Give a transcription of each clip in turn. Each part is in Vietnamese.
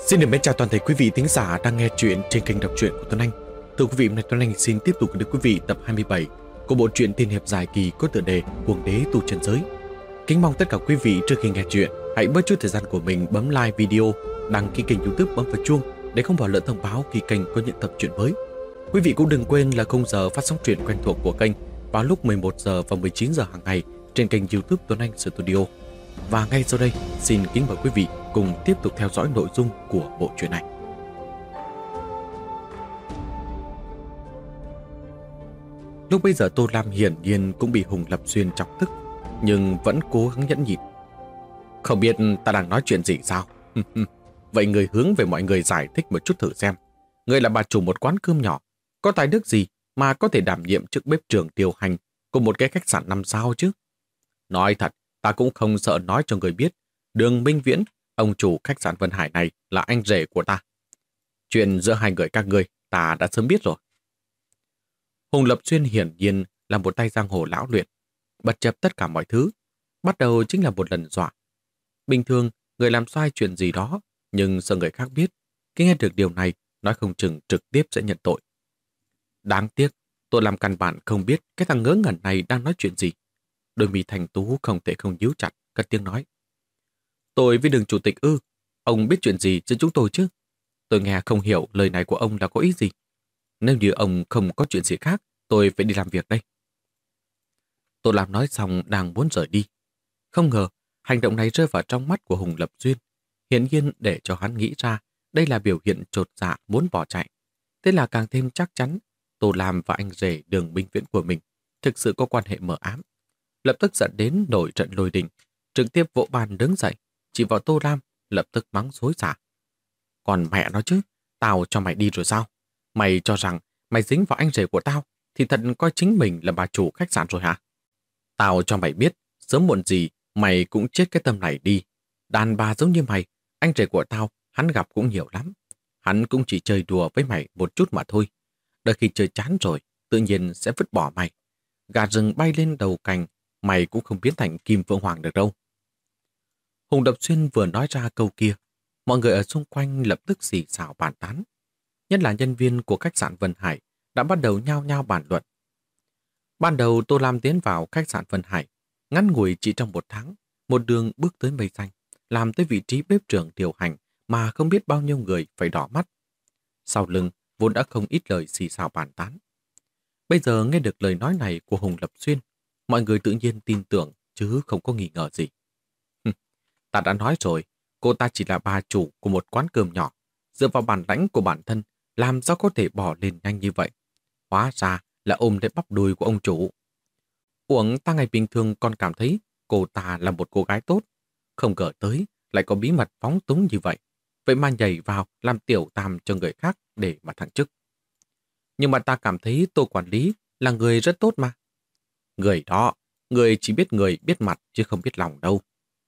Xin được mến chào toàn thể quý vị thính giả đang nghe chuyện trên kênh đọc truyện của Tuấn Anh. Thưa quý vị, hôm nay Tuấn Anh xin tiếp tục gửi đến quý vị tập 27 của bộ truyện tiên hiệp dài kỳ có tựa đề Cuồng đế tu chân giới. Kính mong tất cả quý vị trước khi nghe chuyện hãy bớt chút thời gian của mình bấm like video, đăng ký kênh YouTube, bấm vào chuông để không bỏ lỡ thông báo khi kênh có những tập truyện mới. Quý vị cũng đừng quên là khung giờ phát sóng truyện quen thuộc của kênh vào lúc 11 giờ và 19 giờ hàng ngày trên kênh YouTube Tuấn Anh Studio. Và ngay sau đây, xin kính mời quý vị cùng tiếp tục theo dõi nội dung của bộ truyện này. Lúc bây giờ Tô Lam hiển nhiên cũng bị Hùng Lập Xuyên chọc tức, nhưng vẫn cố gắng nhẫn nhịn. Không biết ta đang nói chuyện gì sao? Vậy người hướng về mọi người giải thích một chút thử xem. Người là bà chủ một quán cơm nhỏ, có tài đức gì mà có thể đảm nhiệm chức bếp trưởng điều hành của một cái khách sạn 5 sao chứ? Nói thật, ta cũng không sợ nói cho người biết, Đường Minh Viễn, ông chủ khách sạn Vân Hải này là anh rể của ta. Chuyện giữa hai người các ngươi ta đã sớm biết rồi. Hùng Lập Xuyên hiển nhiên là một tay giang hồ lão luyện, bất chấp tất cả mọi thứ. Bắt đầu chính là một lần dọa. Bình thường, người làm sai chuyện gì đó, nhưng sợ người khác biết, khi nghe được điều này, nói không chừng trực tiếp sẽ nhận tội. Đáng tiếc, tôi làm căn bản không biết cái thằng ngớ ngẩn này đang nói chuyện gì. Đôi mi thành tú không thể không nhíu chặt, cất tiếng nói. Tôi với Đường chủ tịch ư, ông biết chuyện gì giữa chúng tôi chứ? Tôi nghe không hiểu lời này của ông là có ý gì. Nếu như ông không có chuyện gì khác, tôi phải đi làm việc đây. Tô Lam nói xong đang muốn rời đi. Không ngờ, hành động này rơi vào trong mắt của Hùng Lập Xuyên, hiển nhiên để cho hắn nghĩ ra đây là biểu hiện chột dạ muốn bỏ chạy. Thế là càng thêm chắc chắn Tô Lam và anh rể Đường Minh Viễn của mình thực sự có quan hệ mờ ám. Lập tức dẫn đến nổi trận lôi đình, trực tiếp vỗ bàn đứng dậy, chỉ vào Tô Lam, lập tức mắng xối xả. Còn mẹ nó chứ, tao cho mày đi rồi sao? Mày cho rằng mày dính vào anh rể của tao thì thật coi chính mình là bà chủ khách sạn rồi hả? Tao cho mày biết, sớm muộn gì mày cũng chết cái tâm này đi. Đàn bà giống như mày, anh rể của tao, hắn gặp cũng nhiều lắm. Hắn cũng chỉ chơi đùa với mày một chút mà thôi. Đợi khi chơi chán rồi, tự nhiên sẽ vứt bỏ mày. Gà rừng bay lên đầu cành, mày cũng không biến thành Kim Phượng Hoàng được đâu. Hùng Lập Xuyên vừa nói ra câu kia, mọi người ở xung quanh lập tức xì xào bàn tán. Nhất là nhân viên của khách sạn Vân Hải đã bắt đầu nhao nhao bàn luận. Ban đầu Tô Lam tiến vào khách sạn Vân Hải, ngắn ngủi chỉ trong 1 tháng, một đường bước tới mây xanh, làm tới vị trí bếp trưởng điều hành mà không biết bao nhiêu người phải đỏ mắt. Sau lưng vốn đã không ít lời xì xào bàn tán. Bây giờ nghe được lời nói này của Hùng Lập Xuyên, mọi người tự nhiên tin tưởng chứ không có nghi ngờ gì. Ta đã nói rồi, cô ta chỉ là bà chủ của một quán cơm nhỏ, dựa vào bản lãnh của bản thân, làm sao có thể bỏ lên nhanh như vậy. Hóa ra là ôm lấy bắp đùi của ông chủ. Uổng ta ngày bình thường còn cảm thấy cô ta là một cô gái tốt, không ngờ tới lại có bí mật phóng túng như vậy. Vậy mà nhảy vào làm tiểu tam cho người khác để mà thăng chức. Nhưng mà ta cảm thấy Tô quản lý là người rất tốt mà. Người đó, người chỉ biết người biết mặt chứ không biết lòng đâu.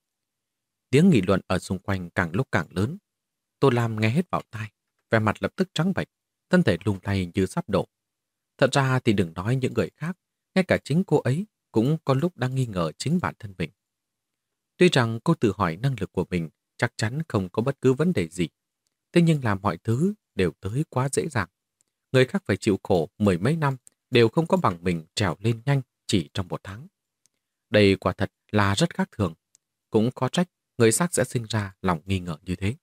Tiếng nghị luận ở xung quanh càng lúc càng lớn. Tô Lam nghe hết vào tai, vẻ mặt lập tức trắng bệch, thân thể lung lay như sắp đổ. Thật ra thì đừng nói những người khác, ngay cả chính cô ấy cũng có lúc đang nghi ngờ chính bản thân mình. Tuy rằng cô tự hỏi năng lực của mình chắc chắn không có bất cứ vấn đề gì, thế nhưng làm mọi thứ đều tới quá dễ dàng. Người khác phải chịu khổ 10 mấy năm đều không có bằng mình trèo lên nhanh chỉ trong 1 tháng. Đây quả thật là rất khác thường, cũng khó trách người khác sẽ sinh ra lòng nghi ngờ như thế.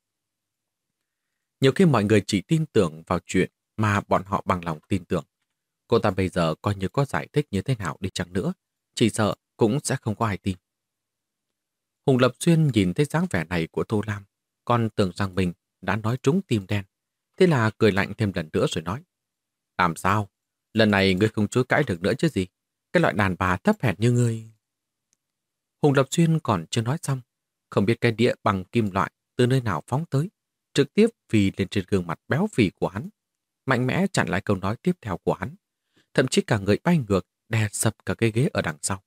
Nhiều khi mọi người chỉ tin tưởng vào chuyện mà bọn họ bằng lòng tin tưởng. Cô ta bây giờ coi như có giải thích như thế nào đi chăng nữa, chỉ sợ cũng sẽ không có ai tin. Hùng Lập Xuyên nhìn thấy dáng vẻ này của Tô Lam, còn tưởng rằng mình đã nói trúng tim đen. Thế là cười lạnh thêm lần nữa rồi nói. Làm sao? Lần này ngươi không chối cãi được nữa chứ gì? Cái loại đàn bà thấp hèn như ngươi. Hùng Lập Xuyên còn chưa nói xong, không biết cái đĩa bằng kim loại từ nơi nào phóng tới, trực tiếp phì lên trên gương mặt béo phì của hắn, mạnh mẽ chặn lại câu nói tiếp theo của hắn. Thậm chí cả người bay ngược, đè sập cả cái ghế ở đằng sau.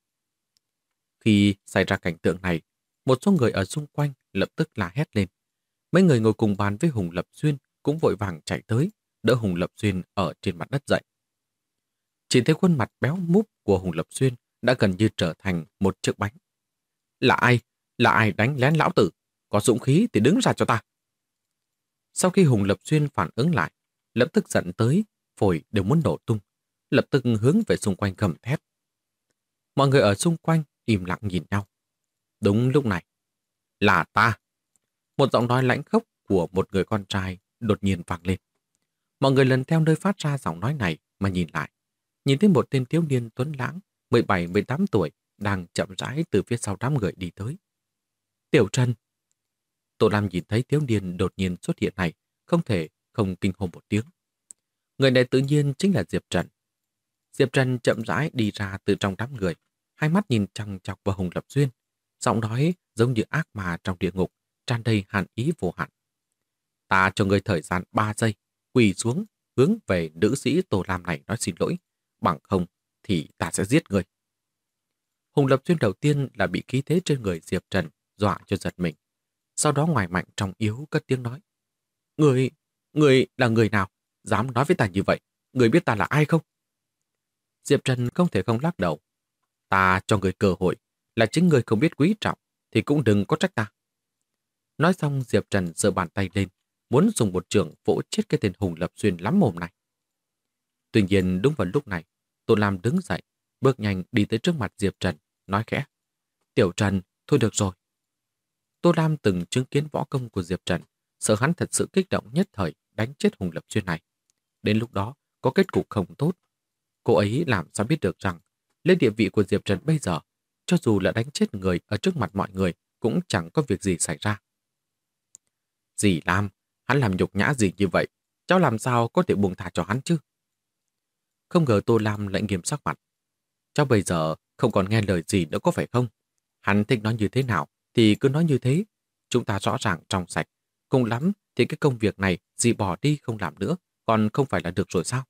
Khi xảy ra cảnh tượng này, một số người ở xung quanh lập tức la hét lên. Mấy người ngồi cùng bàn với Hùng Lập Xuyên cũng vội vàng chạy tới, đỡ Hùng Lập Xuyên ở trên mặt đất dậy. Chỉ thấy khuôn mặt béo múp của Hùng Lập Xuyên đã gần như trở thành một chiếc bánh. Là ai? Là ai đánh lén lão tử? Có dũng khí thì đứng ra cho ta. Sau khi Hùng Lập Xuyên phản ứng lại, lập tức giận tới, phổi đều muốn nổ tung, lập tức hướng về xung quanh gầm thét. Mọi người ở xung quanh im lặng nhìn nhau. Đúng lúc này, là ta. Một giọng nói lãnh khốc của một người con trai đột nhiên vang lên. Mọi người lần theo nơi phát ra giọng nói này mà nhìn lại. Nhìn thấy một tên thiếu niên tuấn lãng, 17-18 tuổi, đang chậm rãi từ phía sau đám người đi tới. Tiểu Trần. Tô Lam nhìn thấy thiếu niên đột nhiên xuất hiện này, không thể không kinh hồn một tiếng. Người này tự nhiên chính là Diệp Trần. Diệp Trần chậm rãi đi ra từ trong đám người, hai mắt nhìn chằm chọc vào Hùng Lập Xuyên, giọng nói giống như ác ma trong địa ngục, tràn đầy hàn ý vô hạn. Ta cho người thời gian 3 giây, quỳ xuống, hướng về nữ sĩ Tô Lam này nói xin lỗi, bằng không thì ta sẽ giết người. Hùng Lập Xuyên đầu tiên là bị khí thế trên người Diệp Trần dọa cho giật mình. Sau đó ngoài mạnh trong yếu cất tiếng nói. Người là người nào? Dám nói với ta như vậy? Người biết ta là ai không? Diệp Trần không thể không lắc đầu. Ta cho người cơ hội, là chính người không biết quý trọng, thì cũng đừng có trách ta. Nói xong Diệp Trần giơ bàn tay lên, muốn dùng một trường vỗ chết cái tên Hùng Lập Xuyên lắm mồm này. Tuy nhiên đúng vào lúc này, Tô Lam đứng dậy, bước nhanh đi tới trước mặt Diệp Trần, nói khẽ. Tiểu Trần, thôi được rồi. Tô Lam từng chứng kiến võ công của Diệp Trần, sợ hắn thật sự kích động nhất thời đánh chết Hùng Lập Xuyên này. Đến lúc đó, có kết cục không tốt. Cô ấy làm sao biết được rằng, lên địa vị của Diệp Trần bây giờ, cho dù là đánh chết người ở trước mặt mọi người, cũng chẳng có việc gì xảy ra. Dì Lam, hắn làm nhục nhã gì như vậy, cháu làm sao có thể buông thả cho hắn chứ? Không ngờ Tô Lam lại nghiêm sắc mặt. Cháu bây giờ không còn nghe lời gì nữa có phải không? Hắn thích nói như thế nào thì cứ nói như thế. Chúng ta rõ ràng trong sạch. Cùng lắm thì cái công việc này dì bỏ đi không làm nữa, còn không phải là được rồi sao?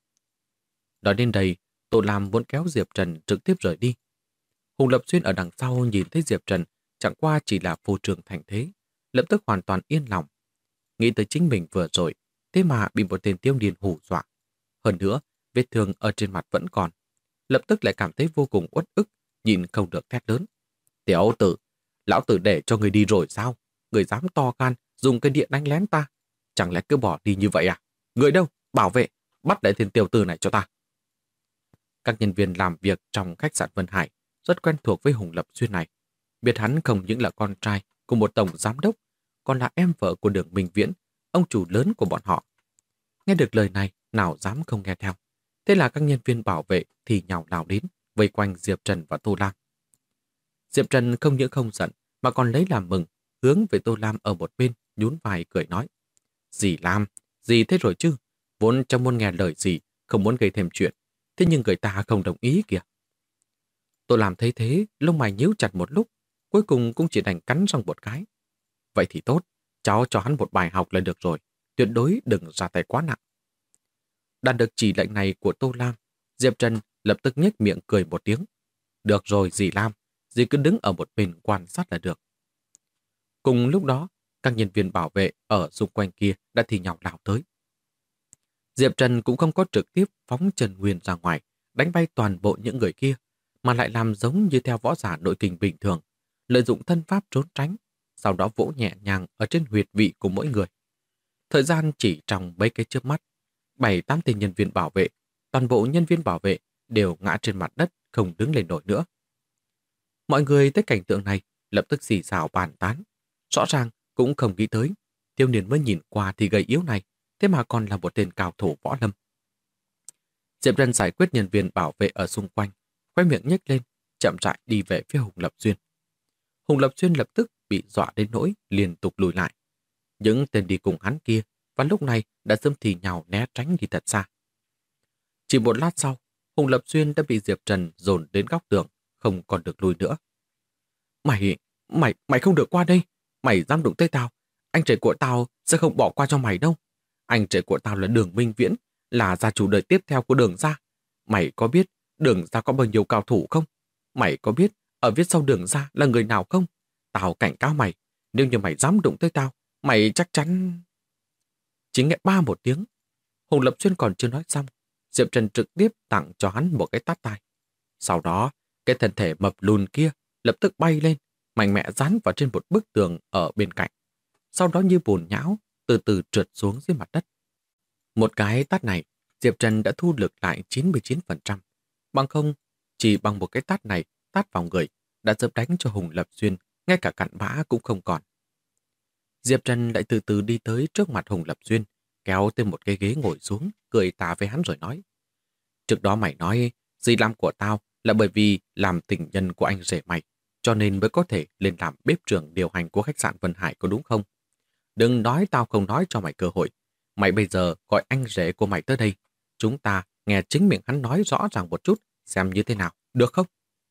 Nói đến đây, Tô Lam muốn kéo Diệp Trần trực tiếp rời đi. Hùng Lập Xuyên ở đằng sau nhìn thấy Diệp Trần chẳng qua chỉ là phô trương thành thế, lập tức hoàn toàn yên lòng. Nghĩ tới chính mình vừa rồi, thế mà bị một tên thiếu niên hù dọa. Hơn nữa, vết thương ở trên mặt vẫn còn. Lập tức lại cảm thấy vô cùng uất ức, nhìn không được thét lớn. Tiểu tử, lão tử để cho người đi rồi sao? Người dám to gan, dùng cây điện đánh lén ta. Chẳng lẽ cứ bỏ đi như vậy à? Người đâu? Bảo vệ, bắt lại tên tiểu tử này cho ta. Các nhân viên làm việc trong khách sạn Vân Hải rất quen thuộc với Hùng Lập Xuyên này. Biết hắn không những là con trai của một tổng giám đốc, còn là em vợ của Đường Minh Viễn, ông chủ lớn của bọn họ. Nghe được lời này, nào dám không nghe theo. Thế là các nhân viên bảo vệ thì nhào đảo đến, vây quanh Diệp Trần và Tô Lam. Diệp Trần không những không giận, mà còn lấy làm mừng, hướng về Tô Lam ở một bên, nhún vai cười nói. Dì Lam, dì thế rồi chứ, vốn chẳng muốn nghe lời gì, không muốn gây thêm chuyện. Thế nhưng người ta không đồng ý kìa. Tô Lam thấy thế, lông mày nhíu chặt một lúc, cuối cùng cũng chỉ đành cắn răng một cái. Vậy thì tốt, cháu cho hắn một bài học là được rồi, tuyệt đối đừng ra tay quá nặng. Đạt được chỉ lệnh này của Tô Lam, Diệp Trần lập tức nhếch miệng cười một tiếng. Được rồi dì Lam, dì cứ đứng ở một bên quan sát là được. Cùng lúc đó, các nhân viên bảo vệ ở xung quanh kia đã thì nhào lao tới. Diệp Trần cũng không có trực tiếp phóng Trần Nguyên ra ngoài, đánh bay toàn bộ những người kia, mà lại làm giống như theo võ giả nội kình bình thường, lợi dụng thân pháp trốn tránh, sau đó vỗ nhẹ nhàng ở trên huyệt vị của mỗi người. Thời gian chỉ trong mấy cái chớp mắt, 7-8 tên nhân viên bảo vệ, toàn bộ nhân viên bảo vệ đều ngã trên mặt đất, không đứng lên nổi nữa. Mọi người thấy cảnh tượng này, lập tức xì xào bàn tán. Rõ ràng cũng không nghĩ tới, thiếu niên mới nhìn qua thì gầy yếu này, thế mà còn là một tên cao thủ võ lâm. Diệp Trần giải quyết nhân viên bảo vệ ở xung quanh, khoe miệng nhếch lên, chậm rãi đi về phía Hùng Lập Xuyên. Hùng Lập Xuyên lập tức bị dọa đến nỗi liên tục lùi lại. Những tên đi cùng hắn kia và lúc này đã sớm thì nhào né tránh đi thật xa. Chỉ một lát sau, Hùng Lập Xuyên đã bị Diệp Trần dồn đến góc tường, không còn được lùi nữa. Mày không được qua đây. Mày dám đụng tới tao, anh trai của tao sẽ không bỏ qua cho mày đâu. Anh trai của tao là Đường Minh Viễn, là gia chủ đời tiếp theo của Đường gia. Mày có biết Đường gia có bao nhiêu cao thủ không? Mày có biết ở phía sau Đường gia là người nào không? Tao cảnh cáo mày, nếu như mày dám đụng tới tao, mày chắc chắn... Chỉ nghe ba một tiếng, Hùng Lập Xuyên còn chưa nói xong, Diệp Trần trực tiếp tặng cho hắn một cái tát tai. Sau đó, cái thân thể mập lùn kia lập tức bay lên, mạnh mẽ dán vào trên một bức tường ở bên cạnh. Sau đó như bùn nhão, từ từ trượt xuống dưới mặt đất. Một cái tát này, Diệp Trần đã thu được lại 99%. Bằng không, chỉ bằng một cái tát này, tát vào người, đã dập đánh cho Hùng Lập Xuyên, ngay cả cặn bã cũng không còn. Diệp Trần lại từ từ đi tới trước mặt Hùng Lập Xuyên, kéo tới một cái ghế ngồi xuống, cười tà với hắn rồi nói. Trước đó mày nói, di lam của tao là bởi vì làm tình nhân của anh rể mày, cho nên mới có thể lên làm bếp trưởng điều hành của khách sạn Vân Hải, có đúng không? Đừng nói tao không nói cho mày cơ hội. Mày bây giờ gọi anh rể của mày tới đây. Chúng ta nghe chính miệng hắn nói rõ ràng một chút, xem như thế nào, được không?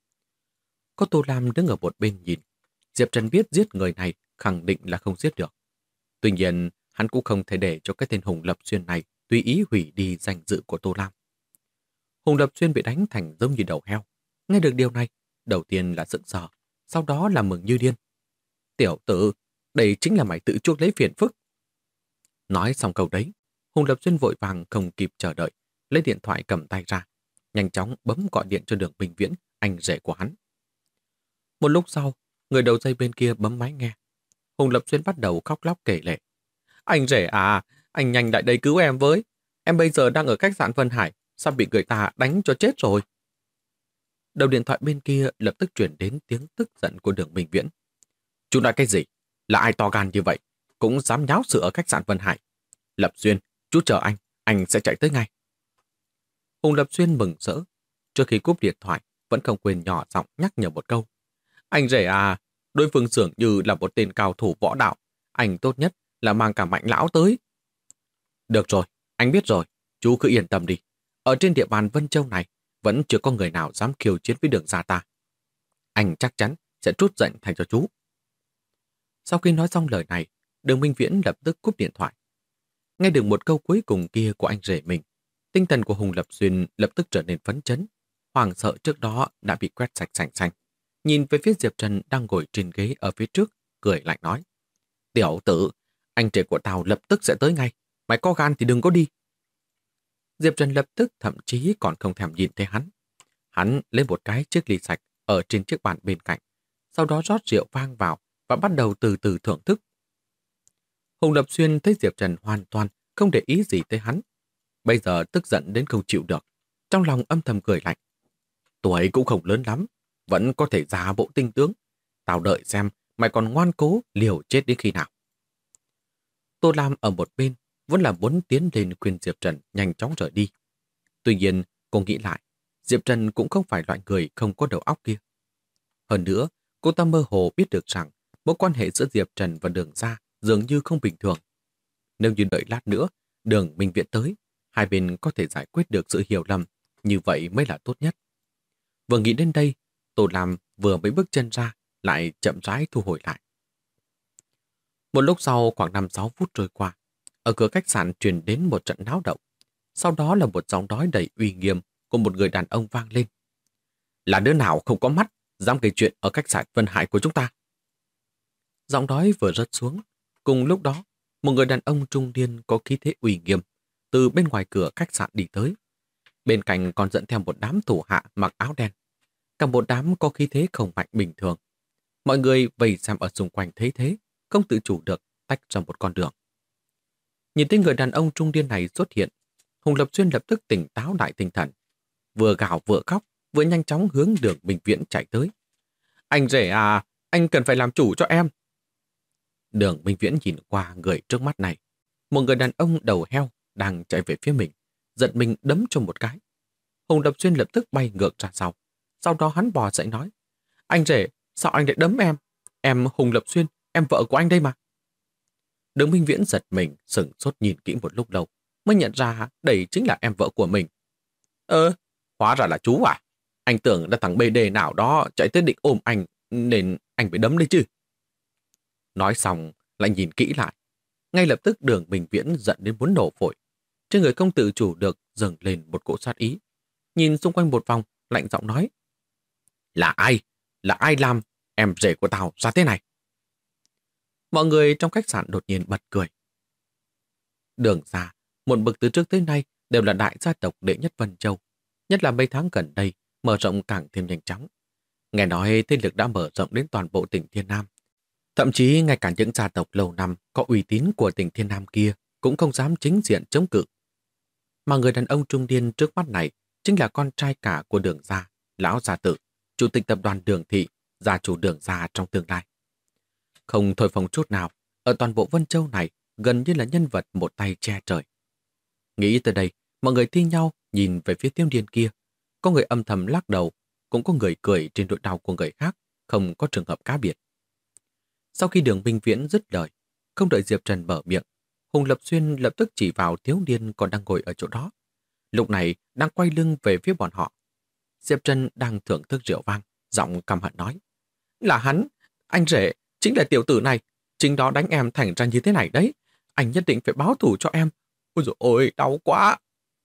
Có Tô Lam đứng ở một bên nhìn. Diệp Trần biết giết người này khẳng định là không giết được. Tuy nhiên, hắn cũng không thể để cho cái tên Hùng Lập Xuyên này tùy ý hủy đi danh dự của Tô Lam. Hùng Lập Xuyên bị đánh thành giống như đầu heo. Nghe được điều này, đầu tiên là sững sờ, sau đó là mừng như điên. Tiểu tử, đây chính là mày tự chuốc lấy phiền phức. Nói xong câu đấy, Hùng Lập Xuyên vội vàng không kịp chờ đợi, lấy điện thoại cầm tay ra, nhanh chóng bấm gọi điện cho Đường Minh Viễn, anh rể của hắn. Một lúc sau, người đầu dây bên kia bấm máy nghe. Hùng Lập Xuyên bắt đầu khóc lóc kể lể. Anh rể à, anh nhanh lại đây cứu em với. Em bây giờ đang ở khách sạn Vân Hải, sao bị người ta đánh cho chết rồi. Đầu điện thoại bên kia lập tức chuyển đến tiếng tức giận của Đường Minh Viễn. Chú nói cái gì? Là ai to gan như vậy? Cũng dám nháo sự ở khách sạn Vân Hải. Lập Xuyên, chú chờ anh sẽ chạy tới ngay. Hùng Lập Xuyên mừng rỡ. Trước khi cúp điện thoại, vẫn không quên nhỏ giọng nhắc nhở một câu. Anh rể à, đối phương dường như là một tên cao thủ võ đạo. Anh tốt nhất là mang cả Mạnh lão tới. Được rồi, anh biết rồi. Chú cứ yên tâm đi. Ở trên địa bàn Vân Châu này, vẫn chưa có người nào dám khiêu chiến với Đường gia ta. Anh chắc chắn sẽ trút giận thành cho chú. Sau khi nói xong lời này, Đường Minh Viễn lập tức cúp điện thoại. Nghe được một câu cuối cùng kia của anh rể mình, tinh thần của Hùng Lập Xuyên lập tức trở nên phấn chấn. Hoảng sợ trước đó đã bị quét sạch sành xanh. Nhìn về phía Diệp Trần đang ngồi trên ghế ở phía trước, cười lạnh nói. Tiểu tử, anh rể của tao lập tức sẽ tới ngay. Mày có gan thì đừng có đi. Diệp Trần lập tức thậm chí còn không thèm nhìn thấy hắn. Hắn lấy một cái chiếc ly sạch ở trên chiếc bàn bên cạnh, sau đó rót rượu vang vào và bắt đầu từ từ thưởng thức. Hùng Lập Xuyên thấy Diệp Trần hoàn toàn không để ý gì tới hắn. Bây giờ tức giận đến không chịu được. Trong lòng âm thầm cười lạnh. Tuổi cũng không lớn lắm, vẫn có thể giả bộ tinh tướng. Tao đợi xem mày còn ngoan cố liều chết đến khi nào. Tô Lam ở một bên vẫn là muốn tiến lên khuyên Diệp Trần nhanh chóng rời đi. Tuy nhiên, cô nghĩ lại, Diệp Trần cũng không phải loại người không có đầu óc kia. Hơn nữa, cô ta mơ hồ biết được rằng mối quan hệ giữa Diệp Trần và Đường gia dường như không bình thường. Nếu như đợi lát nữa, Đường Minh Viễn tới, hai bên có thể giải quyết được sự hiểu lầm, như vậy mới là tốt nhất. Vừa nghĩ đến đây, Tô Lam vừa mới bước chân ra, lại chậm rãi thu hồi lại. Một lúc sau, khoảng 5-6 phút trôi qua, ở cửa khách sạn truyền đến một trận náo động. Sau đó là một giọng nói đầy uy nghiêm của một người đàn ông vang lên. Là đứa nào không có mắt, dám gây chuyện ở khách sạn Vân Hải của chúng ta? Giọng nói vừa rớt xuống. Cùng lúc đó, một người đàn ông trung niên có khí thế uy nghiêm từ bên ngoài cửa khách sạn đi tới. Bên cạnh còn dẫn theo một đám thủ hạ mặc áo đen. Cả một đám có khí thế không mạnh bình thường. Mọi người vây xem ở xung quanh thấy thế, không tự chủ được tách ra một con đường. Nhìn thấy người đàn ông trung niên này xuất hiện, Hùng Lập Xuyên lập tức tỉnh táo lại tinh thần. Vừa gào vừa khóc, vừa nhanh chóng hướng Đường Minh Viễn chạy tới. Anh rể à, anh cần phải làm chủ cho em. Đường Minh Viễn nhìn qua người trước mắt này. Một người đàn ông đầu heo đang chạy về phía mình, giận mình đấm cho một cái. Hùng Lập Xuyên lập tức bay ngược ra sau đó hắn bò dậy nói. Anh rể, sao anh lại đấm em? Em Hùng Lập Xuyên, em vợ của anh đây mà. Đường Minh Viễn giật mình, sửng sốt nhìn kỹ một lúc lâu, mới nhận ra đây chính là em vợ của mình. Hóa ra là chú à? Anh tưởng là thằng BD nào đó chạy tới định ôm anh, nên anh phải đấm đấy chứ. Nói xong, lại nhìn kỹ lại. Ngay lập tức Đường Minh Viễn giận đến muốn nổ phổi. Trên người không tự chủ được dâng lên một cỗ sát ý. Nhìn xung quanh một vòng, lạnh giọng nói. Là ai? Là ai làm em rể của tao ra thế này? Mọi người trong khách sạn đột nhiên bật cười. Đường gia, một bậc từ trước tới nay đều là đại gia tộc đệ nhất Vân Châu. Nhất là mấy tháng gần đây, mở rộng càng thêm nhanh chóng. Nghe nói thế lực đã mở rộng đến toàn bộ tỉnh Thiên Nam. Thậm chí ngay cả những gia tộc lâu năm có uy tín của tỉnh Thiên Nam kia cũng không dám chính diện chống cự. Mà người đàn ông trung niên trước mắt này chính là con trai cả của Đường gia, lão gia tử, chủ tịch tập đoàn Đường thị, gia chủ Đường gia trong tương lai. Không thổi phồng chút nào, ở toàn bộ Vân Châu này gần như là nhân vật một tay che trời. Nghĩ tới đây, mọi người thi nhau nhìn về phía Tiêu Điền kia. Có người âm thầm lắc đầu, cũng có người cười trên nỗi đau của người khác, không có trường hợp cá biệt. Sau khi Đường Minh Viễn dứt lời, không đợi Diệp Trần mở miệng, Hùng Lập Xuyên lập tức chỉ vào thiếu niên còn đang ngồi ở chỗ đó. Lúc này đang quay lưng về phía bọn họ. Diệp Trần đang thưởng thức rượu vang, giọng căm hận nói: "Là hắn, anh rể, chính là tiểu tử này, chính đó đánh em thành ra như thế này đấy. Anh nhất định phải báo thù cho em. Ôi dồi ôi, đau quá."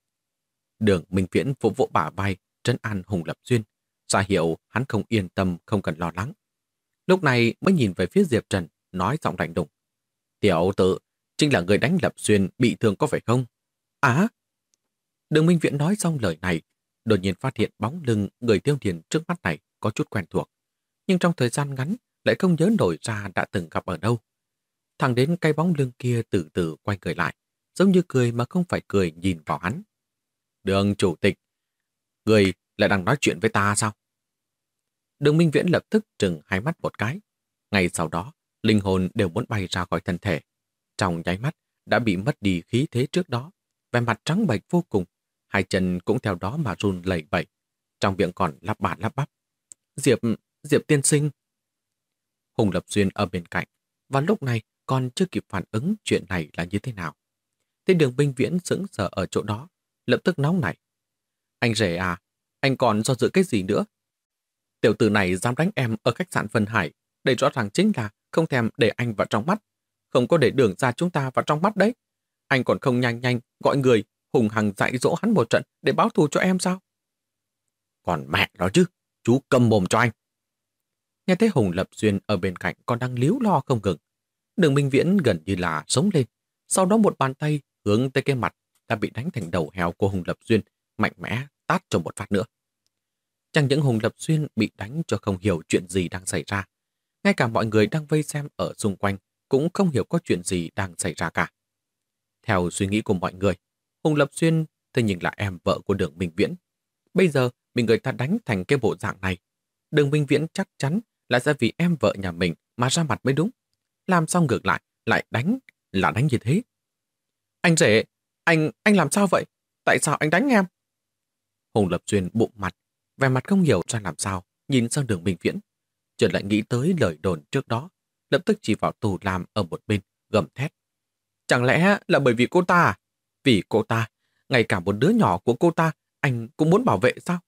Đường Minh Viễn vỗ vỗ bả vai, trấn an Hùng Lập Xuyên, ra hiệu hắn không yên tâm, không cần lo lắng. Lúc này mới nhìn về phía Diệp Trần, nói giọng lạnh lùng: "Tiểu tử, chính là người đánh Lập Xuyên bị thương có phải không?" "À?" Đường Minh Viễn nói xong lời này, đột nhiên phát hiện bóng lưng người Tiêu Điền trước mắt này có chút quen thuộc, nhưng trong thời gian ngắn lại không nhớ nổi ra đã từng gặp ở đâu. Thẳng đến cái bóng lưng kia từ từ quay người lại, giống như cười mà không phải cười nhìn vào hắn. "Đường chủ tịch, người lại đang nói chuyện với ta sao?" Đường Minh Viễn lập tức trừng hai mắt một cái. Ngay sau đó, linh hồn đều muốn bay ra khỏi thân thể. Trong nháy mắt đã bị mất đi khí thế trước đó, vẻ mặt trắng bệch vô cùng, hai chân cũng theo đó mà run lẩy bẩy, trong miệng còn lắp bà lắp bắp: Diệp tiên sinh." Hùng Lập Xuyên ở bên cạnh, và lúc này còn chưa kịp phản ứng chuyện này là như thế nào. Thế Đường Minh Viễn sững sờ ở chỗ đó, lập tức nóng nảy: "Anh rể à, anh còn do dự cái gì nữa? Tiểu tử này dám đánh em ở khách sạn Vân Hải, đây rõ ràng chính là không thèm để anh vào trong mắt, không có để Đường ra chúng ta vào trong mắt đấy. Anh còn không nhanh nhanh gọi người hùng hằng dạy dỗ hắn một trận để báo thù cho em sao?" "Còn mẹ đó chứ, chú câm mồm cho anh." Nghe thấy Hùng Lập Xuyên ở bên cạnh còn đang líu lo không ngừng, Đường Minh Viễn gần như là sống lên, sau đó một bàn tay hướng tới cái mặt đã bị đánh thành đầu heo của Hùng Lập Xuyên mạnh mẽ tát cho một phát nữa. Chẳng những Hùng Lập Xuyên bị đánh cho không hiểu chuyện gì đang xảy ra, ngay cả mọi người đang vây xem ở xung quanh cũng không hiểu có chuyện gì đang xảy ra cả. Theo suy nghĩ của mọi người, Hùng Lập Xuyên thế nhưng là em vợ của Đường Minh Viễn. Bây giờ bị người ta đánh thành cái bộ dạng này, Đường Minh Viễn chắc chắn là sẽ vì em vợ nhà mình mà ra mặt mới đúng. Làm sao ngược lại đánh là đánh như thế? "Anh rể, anh làm sao vậy? Tại sao anh đánh em?" Hùng Lập Xuyên bụng mặt, vẻ mặt không hiểu ra làm sao, nhìn sang Đường Minh Viễn, chợt lại nghĩ tới lời đồn trước đó, lập tức chỉ vào Tù Lam ở một bên, gầm thét: "Chẳng lẽ là bởi vì cô ta à? Vì cô ta, ngay cả một đứa nhỏ của cô ta, anh cũng muốn bảo vệ sao?"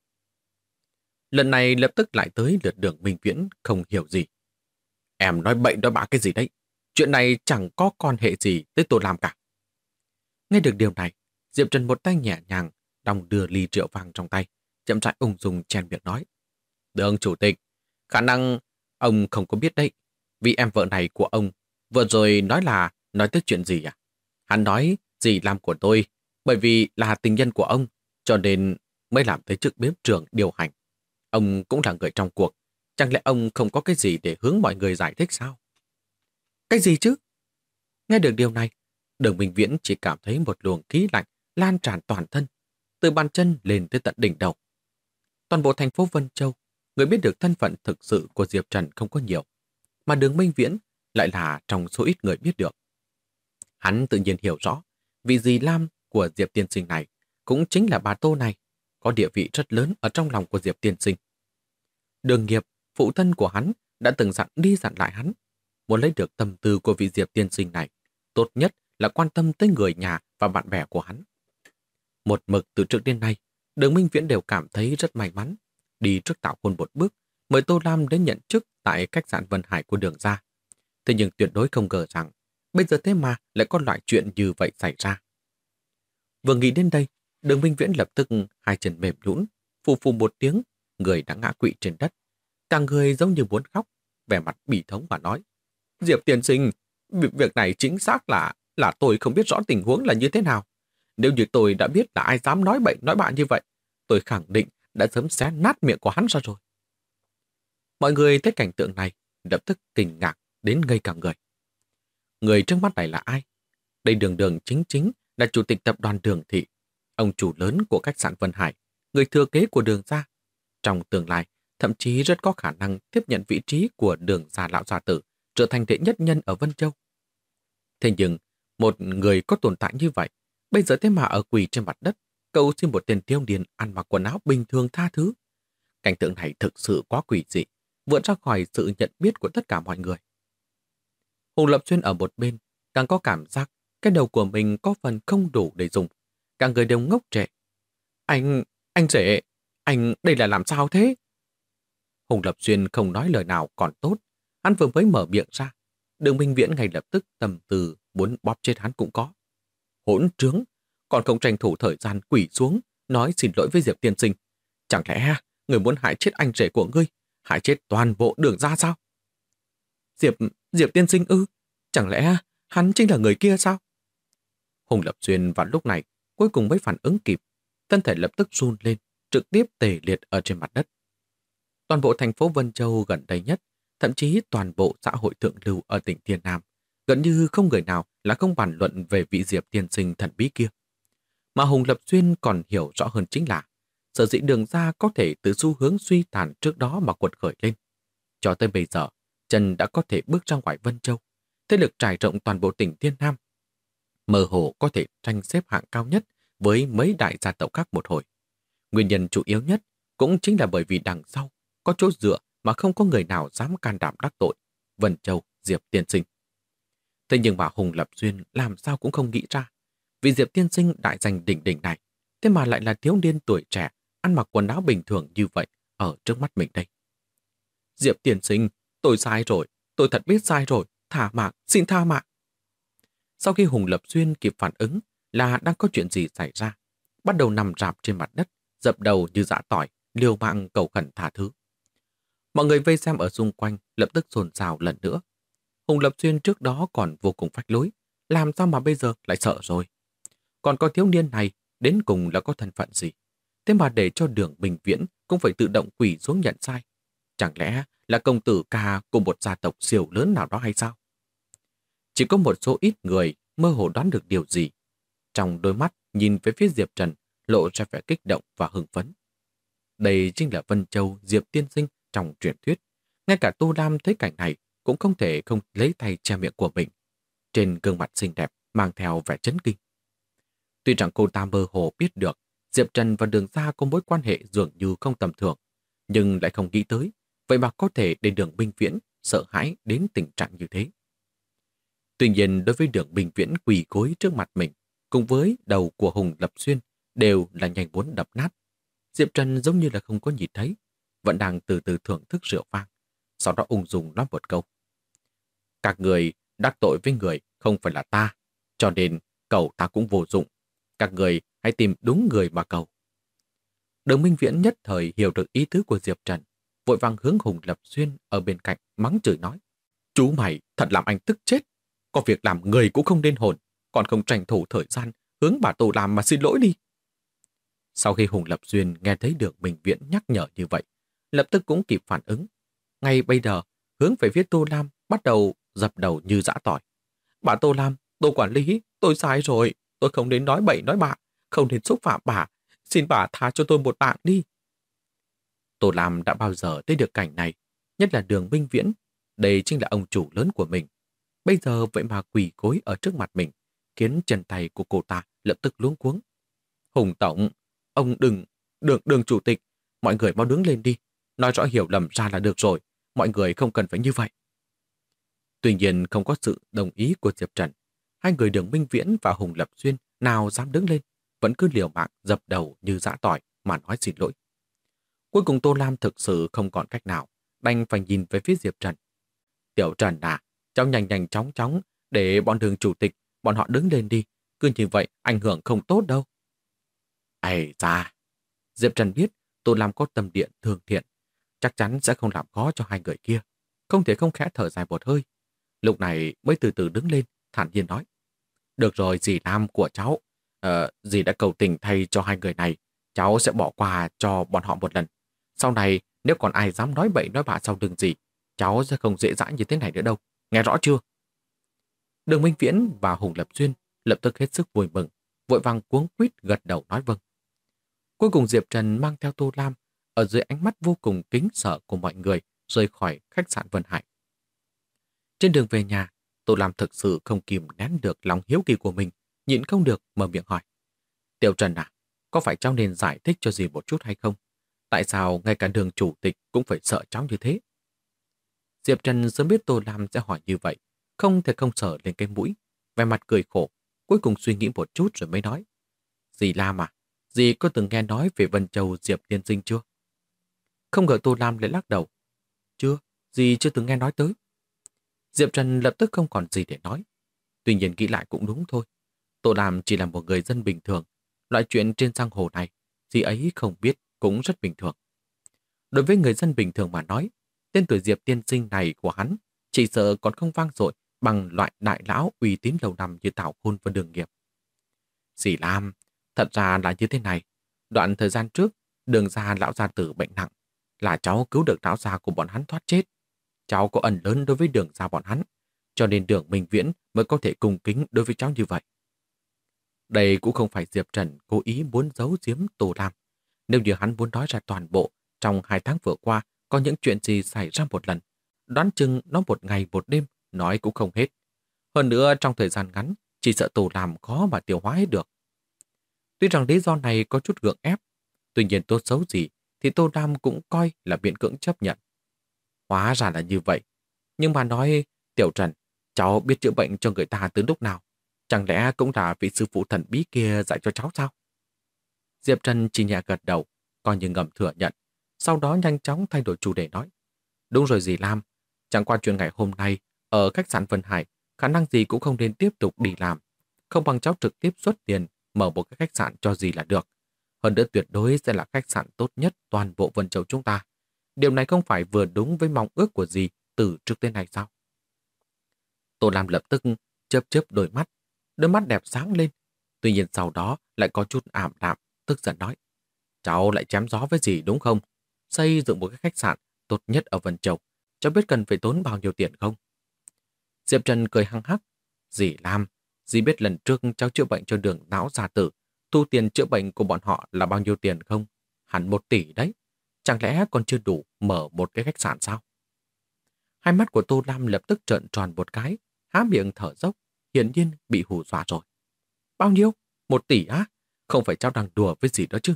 Lần này lập tức lại tới lượt Đường Minh Viễn không hiểu gì. "Em nói bậy nói bạ cái gì đấy? Chuyện này chẳng có quan hệ gì tới Tô Lam cả." Nghe được điều này, Diệp Trần một tay nhẹ nhàng đong đưa ly rượu vang trong tay, chậm rãi ung dung chen miệng nói: "Đường chủ tịch, khả năng ông không có biết đấy, vì em vợ này của ông vừa rồi nói tới chuyện gì à? Hắn nói dì Lam của tôi, bởi vì là tình nhân của ông, cho nên mới làm tới chức bếp trưởng điều hành. Ông cũng là người trong cuộc, chẳng lẽ ông không có cái gì để hướng mọi người giải thích sao?" "Cái gì chứ?" Nghe được điều này, Đường Minh Viễn chỉ cảm thấy một luồng khí lạnh lan tràn toàn thân, từ bàn chân lên tới tận đỉnh đầu. Toàn bộ thành phố Vân Châu, người biết được thân phận thực sự của Diệp Trần không có nhiều, mà Đường Minh Viễn lại là trong số ít người biết được. Hắn tự nhiên hiểu rõ, vì dì Lam của Diệp tiên sinh này cũng chính là bà Tô này, có địa vị rất lớn ở trong lòng của Diệp tiên sinh. Đường Nghiệp, phụ thân của hắn, đã từng dặn lại hắn, muốn lấy được tâm tư của vị Diệp tiên sinh này, tốt nhất là quan tâm tới người nhà và bạn bè của hắn. Một mực từ trước đến nay, Đường Minh Viễn đều cảm thấy rất may mắn, đi trước tảo hôn một bước, mời Tô Lam đến nhận chức tại khách sạn Vân Hải của Đường gia. Thế nhưng tuyệt đối không ngờ rằng, bây giờ thế mà lại có loại chuyện như vậy xảy ra. Vừa nghĩ đến đây, Đường Minh Viễn lập tức hai chân mềm nhũn, phù phù một tiếng, người đã ngã quỵ trên đất. Cả người giống như muốn khóc, vẻ mặt bỉ thống mà nói: "Diệp tiên sinh, việc này chính xác là tôi không biết rõ tình huống là như thế nào. Nếu như tôi đã biết là ai dám nói bậy nói bạ như vậy, tôi khẳng định đã sớm xé nát miệng của hắn ra rồi." Mọi người thấy cảnh tượng này, lập tức kinh ngạc, đến ngây cả người. Người trước mắt này là ai? Đây Đường Đường chính chính là chủ tịch tập đoàn Đường Thị, ông chủ lớn của khách sạn Vân Hải, người thừa kế của Đường gia. Trong tương lai, thậm chí rất có khả năng tiếp nhận vị trí của Đường gia lão gia tử, trở thành đệ nhất nhân ở Vân Châu. Thế nhưng, một người có tồn tại như vậy, bây giờ thế mà ở quỳ trên mặt đất, cầu xin một tên thiếu niên ăn mặc quần áo bình thường tha thứ. Cảnh tượng này thực sự quá quỷ dị, vượt ra khỏi sự nhận biết của tất cả mọi người. Hùng Lập Xuyên ở một bên, càng có cảm giác cái đầu của mình có phần không đủ để dùng. Cả người đều ngốc trệ. Anh rể, anh đây là làm sao thế? Hùng Lập Xuyên không nói lời nào còn tốt. Hắn vừa mới mở miệng ra. Đường Minh Viễn ngay lập tức tầm từ muốn bóp chết hắn cũng có. Hỗn trướng, còn không tranh thủ thời gian quỳ xuống, nói xin lỗi với Diệp tiên sinh. Chẳng lẽ người muốn hại chết anh rể của ngươi, hại chết toàn bộ Đường gia sao? Diệp tiên sinh ư? Chẳng lẽ hắn chính là người kia sao? Hùng Lập Xuyên vào lúc này cuối cùng mới phản ứng kịp, thân thể lập tức run lên, trực tiếp tê liệt ở trên mặt đất. Toàn bộ thành phố Vân Châu gần đây nhất, thậm chí toàn bộ xã hội thượng lưu ở tỉnh Thiên Nam, gần như không người nào là không bàn luận về vị Diệp tiên sinh thần bí kia. Mà Hùng Lập Xuyên còn hiểu rõ hơn chính là sở dĩ Đường gia có thể từ xu hướng suy tàn trước đó mà quật khởi lên. Cho tới bây giờ, Trần đã có thể bước ra ngoài Vân Châu, thế lực trải rộng toàn bộ tỉnh Thiên Nam. Mơ hồ có thể tranh xếp hạng cao nhất với mấy đại gia tộc khác một hồi. Nguyên nhân chủ yếu nhất cũng chính là bởi vì đằng sau có chỗ dựa mà không có người nào dám can đảm đắc tội Vân Châu Diệp tiên sinh. Thế nhưng mà Hùng Lập Xuyên làm sao cũng không nghĩ ra, vì Diệp tiên sinh đại danh đỉnh đỉnh này, thế mà lại là thiếu niên tuổi trẻ, ăn mặc quần áo bình thường như vậy ở trước mắt mình đây. Diệp tiên sinh, tôi sai rồi, tôi thật biết sai rồi, thả mạng, xin tha mạng. Sau khi Hùng Lập Xuyên kịp phản ứng là đang có chuyện gì xảy ra, bắt đầu nằm rạp trên mặt đất, dập đầu như dã tỏi, liều mạng cầu khẩn tha thứ. Mọi người vây xem ở xung quanh lập tức xôn xao lần nữa. Hùng Lập Xuyên trước đó còn vô cùng phách lối, làm sao mà bây giờ lại sợ rồi? Còn có thiếu niên này đến cùng là có thân phận gì? Thế mà để cho Đường Bình Viễn cũng phải tự động quỳ xuống nhận sai. Chẳng lẽ là công tử ca của một gia tộc siêu lớn nào đó hay sao? Chỉ có một số ít người mơ hồ đoán được điều gì. Trong đôi mắt nhìn về phía Diệp Trần lộ ra vẻ kích động và hưng phấn. Đây chính là Vân Châu Diệp tiên sinh trong truyền thuyết. Ngay cả Tô Lam thấy cảnh này cũng không thể không lấy tay che miệng của mình. Trên gương mặt xinh đẹp mang theo vẻ chấn kinh. Tuy rằng cô ta mơ hồ biết được Diệp Trần và Đường gia có mối quan hệ dường như không tầm thường, nhưng lại không nghĩ tới vậy mà có thể để Đường Minh Viễn sợ hãi đến tình trạng như thế. Tuy nhiên đối với Đường Minh Viễn quỳ gối trước mặt mình cùng với đầu của Hùng Lập Xuyên đều là nhanh muốn đập nát. Diệp Trần giống như là không có nhìn thấy, vẫn đang từ từ thưởng thức rượu vang, sau đó ung dung nói một câu. Các người đắc tội với người không phải là ta, cho nên cầu ta cũng vô dụng. Các người hãy tìm đúng người mà cầu. Đường Minh Viễn nhất thời hiểu được ý tứ của Diệp Trần, vội vàng hướng Hùng Lập Xuyên ở bên cạnh mắng chửi nói. Chú mày thật làm anh tức chết. Có việc làm người cũng không nên hồn, còn không tranh thủ thời gian hướng bà Tô Lam mà xin lỗi đi. Sau khi Hùng Lập Xuyên nghe thấy Đường Minh Viễn nhắc nhở như vậy, lập tức cũng kịp phản ứng. Ngay bây giờ, hướng về phía Tô Lam bắt đầu dập đầu như dã tỏi. Bà Tô Lam, Tô quản lý, tôi sai rồi. Tôi không đến nói bậy nói bạ, không đến xúc phạm bà. Xin bà tha cho tôi một mạng đi. Tô Lam đã bao giờ thấy được cảnh này, nhất là Đường Minh Viễn. Đây chính là ông chủ lớn của mình. Bây giờ vậy mà quỳ gối ở trước mặt mình, khiến chân tay của cô ta lập tức luống cuống. Hùng tổng, ông đường chủ tịch, mọi người mau đứng lên đi. Nói rõ hiểu lầm ra là được rồi, mọi người không cần phải như vậy. Tuy nhiên không có sự đồng ý của Diệp Trần, hai người Đường Minh Viễn và Hùng Lập Xuyên nào dám đứng lên, vẫn cứ liều mạng dập đầu như dã tỏi mà nói xin lỗi. Cuối cùng Tô Lam thực sự không còn cách nào, đành phải nhìn về phía Diệp Trần. Tiểu Trần à, cháu nhanh nhanh chóng chóng để bọn Đường chủ tịch, bọn họ đứng lên đi, cứ như vậy ảnh hưởng không tốt đâu. Ây da, Diệp Trần biết Tô Lam có tâm địa thương thiện, chắc chắn sẽ không làm khó cho hai người kia, không thể không khẽ thở dài một hơi. Lúc này mới từ từ đứng lên, thản nhiên nói. Được rồi dì Lam của cháu, dì đã cầu tình thay cho hai người này, cháu sẽ bỏ qua cho bọn họ một lần. Sau này nếu còn ai dám nói bậy nói bạ sau lưng dì, cháu sẽ không dễ dãi như thế này nữa đâu. nghe rõ chưa? Đường Minh Viễn và Hùng Lập Xuyên lập tức hết sức vui mừng, vội vàng cuống quýt gật đầu nói vâng. Cuối cùng Diệp Trần mang theo Tô Lam ở dưới ánh mắt vô cùng kính sợ của mọi người rời khỏi khách sạn Vân Hải. Trên đường về nhà, Tô Lam thực sự không kìm nén được lòng hiếu kỳ của mình, nhịn không được mở miệng hỏi. Tiểu Trần à, có phải cháu nên giải thích cho dì một chút hay không? Tại sao ngay cả đường chủ tịch cũng phải sợ cháu như thế? Diệp Trần sớm biết Tô Lam sẽ hỏi như vậy, không thể không sờ lên cái mũi, vẻ mặt cười khổ, cuối cùng suy nghĩ một chút rồi mới nói. Dì Lam à, dì có từng nghe nói về Vân Châu Diệp tiên sinh chưa? Không ngờ Tô Lam lại lắc đầu. Chưa, dì chưa từng nghe nói tới. Diệp Trần lập tức không còn gì để nói. Tuy nhiên nghĩ lại cũng đúng thôi. Tô Lam chỉ là một người dân bình thường. Loại chuyện trên giang hồ này, dì ấy không biết cũng rất bình thường. Đối với người dân bình thường mà nói, tên tuổi Diệp tiên sinh này của hắn chỉ sợ còn không vang dội bằng loại đại lão uy tín lâu năm như Tào Khôn và Đường Nghiệp. Dì Lam, thật ra là như thế này. Đoạn thời gian trước, Đường gia lão gia tử bệnh nặng, là cháu cứu được lão gia của bọn hắn thoát chết. Cháu có ẩn lớn đối với Đường gia bọn hắn, cho nên Đường Minh Viễn mới có thể cung kính đối với cháu như vậy. Đây cũng không phải Diệp Trần cố ý muốn giấu giếm Tô Lam. Nếu như hắn muốn nói ra toàn bộ, trong 2 tháng vừa qua có những chuyện gì xảy ra một lần, đoán chừng nó một ngày một đêm, nói cũng không hết. Hơn nữa trong thời gian ngắn, chỉ sợ Tô Lam khó mà tiêu hóa hết được. Tuy rằng lý do này có chút gượng ép, tuy nhiên tốt xấu gì thì Tô Lam cũng coi là miễn cưỡng chấp nhận. Hóa ra là như vậy. Nhưng mà nói, Tiểu Trần, cháu biết chữa bệnh cho người ta từ lúc nào? Chẳng lẽ cũng là vị sư phụ thần bí kia dạy cho cháu sao? Diệp Trần chỉ nhẹ gật đầu, coi như ngầm thừa nhận. Sau đó nhanh chóng thay đổi chủ đề nói. Đúng rồi dì Lam, chẳng qua chuyện ngày hôm nay, ở khách sạn Vân Hải, khả năng gì cũng không nên tiếp tục đi làm. Không bằng cháu trực tiếp xuất tiền, mở một cái khách sạn cho dì là được. Hơn nữa tuyệt đối sẽ là khách sạn tốt nhất toàn bộ Vân Châu chúng ta. Điều này không phải vừa đúng với mong ước của dì từ trước tới nay sao? Tô Lam lập tức chớp chớp đôi mắt đẹp sáng lên. Tuy nhiên sau đó lại có chút ảm đạm, tức giận nói. Cháu lại chém gió với dì đúng không? Xây dựng một cái khách sạn tốt nhất ở Vân Châu, cháu biết cần phải tốn bao nhiêu tiền không? Diệp Trần cười hăng hắc. Dì Lam, dì biết lần trước cháu chữa bệnh cho Đường lão gia tử, thu tiền chữa bệnh của bọn họ là bao nhiêu tiền không? Hẳn 1 tỷ đấy. Chẳng lẽ còn chưa đủ mở một cái khách sạn sao? Hai mắt của Tô Lam lập tức trợn tròn một cái, há miệng thở dốc, hiển nhiên bị hù dọa rồi. Bao nhiêu? 1 tỷ á? Không phải cháu đang đùa với gì đó chứ?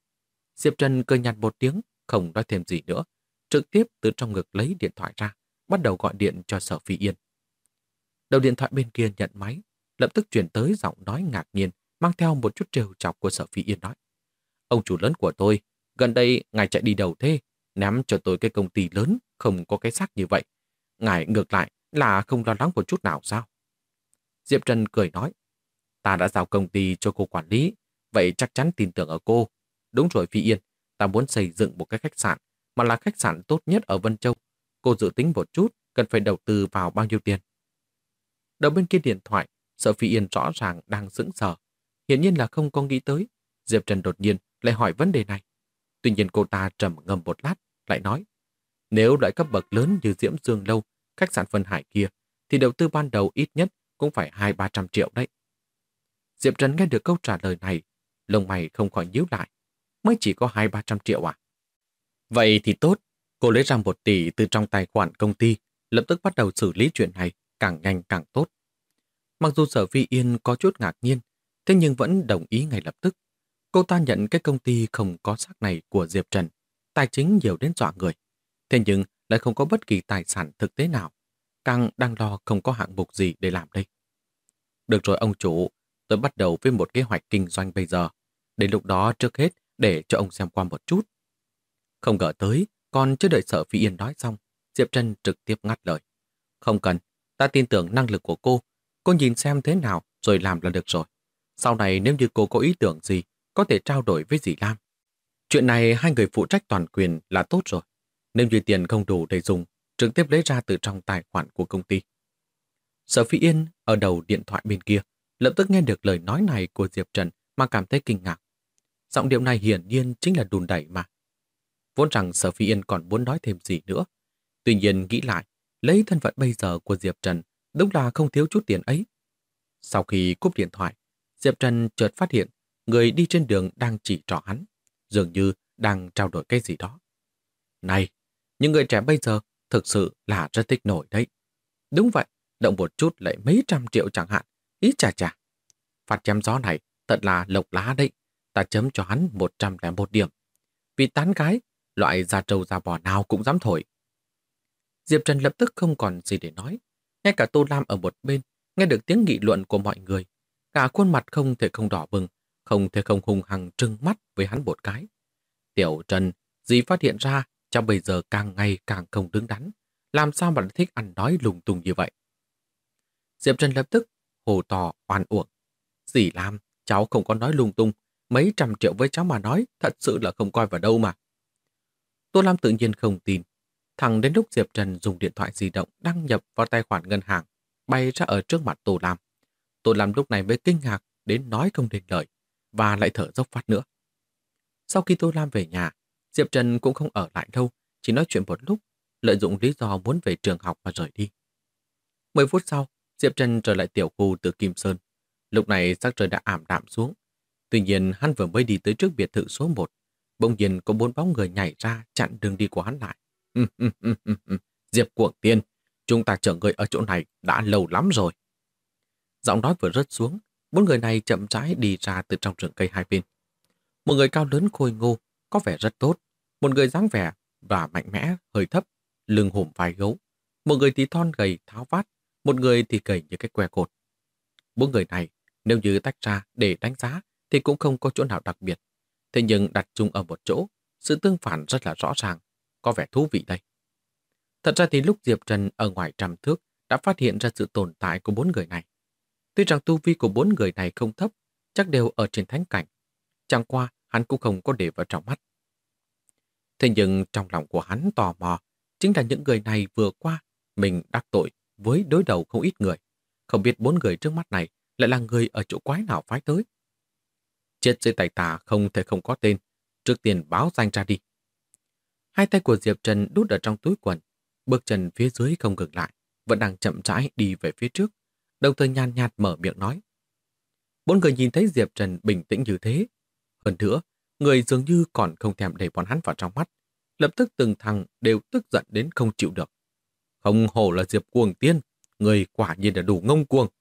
Diệp Trần cười nhạt một tiếng, không nói thêm gì nữa, trực tiếp từ trong ngực lấy điện thoại ra, bắt đầu gọi điện cho Sở Phi Yên. Đầu điện thoại bên kia nhận máy, lập tức chuyển tới giọng nói ngạc nhiên, mang theo một chút trêu chọc của Sở Phi Yên nói. Ông chủ lớn của tôi, gần đây ngài chạy đi đâu thế? Ném cho tôi cái công ty lớn, không có cái xác như vậy. Ngài ngược lại là không lo lắng một chút nào sao? Diệp Trần cười nói, ta đã giao công ty cho cô quản lý, vậy chắc chắn tin tưởng ở cô. Đúng rồi Phi Yên, ta muốn xây dựng một cái khách sạn, mà là khách sạn tốt nhất ở Vân Châu. Cô dự tính một chút, cần phải đầu tư vào bao nhiêu tiền? Đầu bên kia điện thoại, Sở Phi Yên rõ ràng đang sững sờ. Hiển nhiên là không có nghĩ tới. Diệp Trần đột nhiên lại hỏi vấn đề này. Tuy nhiên cô ta trầm ngâm một lát, lại nói, nếu loại cấp bậc lớn như Diễm Dương Lâu, khách sạn Vân Hải kia, thì đầu tư ban đầu ít nhất cũng phải 200-300 triệu đấy. Diệp Trần nghe được câu trả lời này, lông mày không khỏi nhíu lại. Mới chỉ có 200-300 triệu à? Vậy thì tốt, cô lấy ra 1 tỷ từ trong tài khoản công ty, lập tức bắt đầu xử lý chuyện này, càng nhanh càng tốt. Mặc dù Sở Phi Yên có chút ngạc nhiên, thế nhưng vẫn đồng ý ngay lập tức. Cô ta nhận cái công ty không có xác này của Diệp Trần, tài chính nhiều đến dọa người. Thế nhưng lại không có bất kỳ tài sản thực tế nào, càng đang lo không có hạng mục gì để làm đây. Được rồi ông chủ, tôi bắt đầu với một kế hoạch kinh doanh bây giờ. Đến lúc đó trước hết để cho ông xem qua một chút. Không ngờ tới, còn chưa đợi Sở Phi Yên nói xong, Diệp Trần trực tiếp ngắt lời. Không cần, ta tin tưởng năng lực của cô nhìn xem thế nào rồi làm là được rồi. Sau này nếu như cô có ý tưởng gì, có thể trao đổi với dì Lam. Chuyện này hai người phụ trách toàn quyền là tốt rồi. Nếu như tiền không đủ để dùng, trực tiếp lấy ra từ trong tài khoản của công ty. Sở Phi Yên ở đầu điện thoại bên kia, lập tức nghe được lời nói này của Diệp Trần mà cảm thấy kinh ngạc. Giọng điệu này hiển nhiên chính là đùn đẩy mà. Vốn rằng Sở Phi Yên còn muốn nói thêm gì nữa. Tuy nhiên nghĩ lại, Lấy thân phận bây giờ của Diệp Trần, đúng là không thiếu chút tiền ấy. Sau khi cúp điện thoại, Diệp Trần chợt phát hiện người đi trên đường đang chỉ trỏ hắn, dường như đang trao đổi cái gì đó. Này, những người trẻ bây giờ thực sự là rất thích nổi đấy. Đúng vậy, động một chút lại mấy trăm triệu chẳng hạn. Ý chà chà, phạt chém gió này thật là lộc lá đấy. Ta chấm cho hắn 101 điểm. Vì tán gái, loại da trâu da bò nào cũng dám thổi. Diệp Trần lập tức không còn gì để nói. Ngay cả Tô Lam ở một bên, nghe được tiếng nghị luận của mọi người. Cả khuôn mặt không thể không đỏ bừng, không thể không hung hăng trừng mắt với hắn một cái. Tiểu Trần, dì phát hiện ra cháu bây giờ càng ngày càng không đứng đắn. Làm sao mà thích ăn nói lung tung như vậy? Diệp Trần lập tức hồ to oan uổng. Dì làm, cháu không có nói lung tung. Mấy trăm triệu với cháu mà nói thật sự là không coi vào đâu mà. Tô Lam tự nhiên không tin. Thẳng đến lúc Diệp Trần dùng điện thoại di động đăng nhập vào tài khoản ngân hàng, bay ra ở trước mặt Tô Lam. Tô Lam lúc này mới kinh ngạc đến nói không nên lời và lại thở dốc phát nữa. Sau khi Tô Lam về nhà, Diệp Trần cũng không ở lại đâu, chỉ nói chuyện một lúc, lợi dụng lý do muốn về trường học và rời đi. 10 phút sau, Diệp Trần trở lại tiểu khu từ Kim Sơn. Lúc này sắc trời đã ảm đạm xuống. Tuy nhiên hắn vừa mới đi tới trước biệt thự số 1, bỗng nhiên có 4 bóng người nhảy ra chặn đường đi của hắn lại. Diệp Cuồng Tiên, chúng ta chờ người ở chỗ này đã lâu lắm rồi. Giọng nói vừa rớt xuống, 4 người này chậm rãi đi ra từ trong rừng cây hai bên. Một người cao lớn khôi ngô, có vẻ rất tốt. Một người dáng vẻ và mạnh mẽ, hơi thấp, lưng hùm vai gấu. Một người thì thon gầy, tháo vát. Một người thì gầy như cái que cột. 4 người này, nếu như tách ra để đánh giá, thì cũng không có chỗ nào đặc biệt. Thế nhưng đặt chung ở một chỗ, sự tương phản rất là rõ ràng. Có vẻ thú vị đây. Thật ra thì lúc Diệp Trần ở ngoài trăm thước đã phát hiện ra sự tồn tại của 4 người này. Tuy rằng tu vi của 4 người này không thấp, chắc đều ở trên thánh cảnh. Chẳng qua, hắn cũng không có để vào trong mắt. Thế nhưng trong lòng của hắn tò mò, chính là những người này vừa qua mình đắc tội với đối đầu không ít người. Không biết 4 người trước mắt này lại là người ở chỗ quái nào phái tới. Chết dưới tay ta không thể không có tên, trước tiên báo danh ra đi. Hai tay của Diệp Trần đút ở trong túi quần, bước chân phía dưới không ngừng lại, vẫn đang chậm rãi đi về phía trước, đồng thời nhàn nhạt mở miệng nói. 4 người nhìn thấy Diệp Trần bình tĩnh như thế. Hơn nữa, người dường như còn không thèm để bọn hắn vào trong mắt. Lập tức từng thằng đều tức giận đến không chịu được. Không hổ là Diệp Cuồng Tiên, người quả nhiên là đủ ngông cuồng.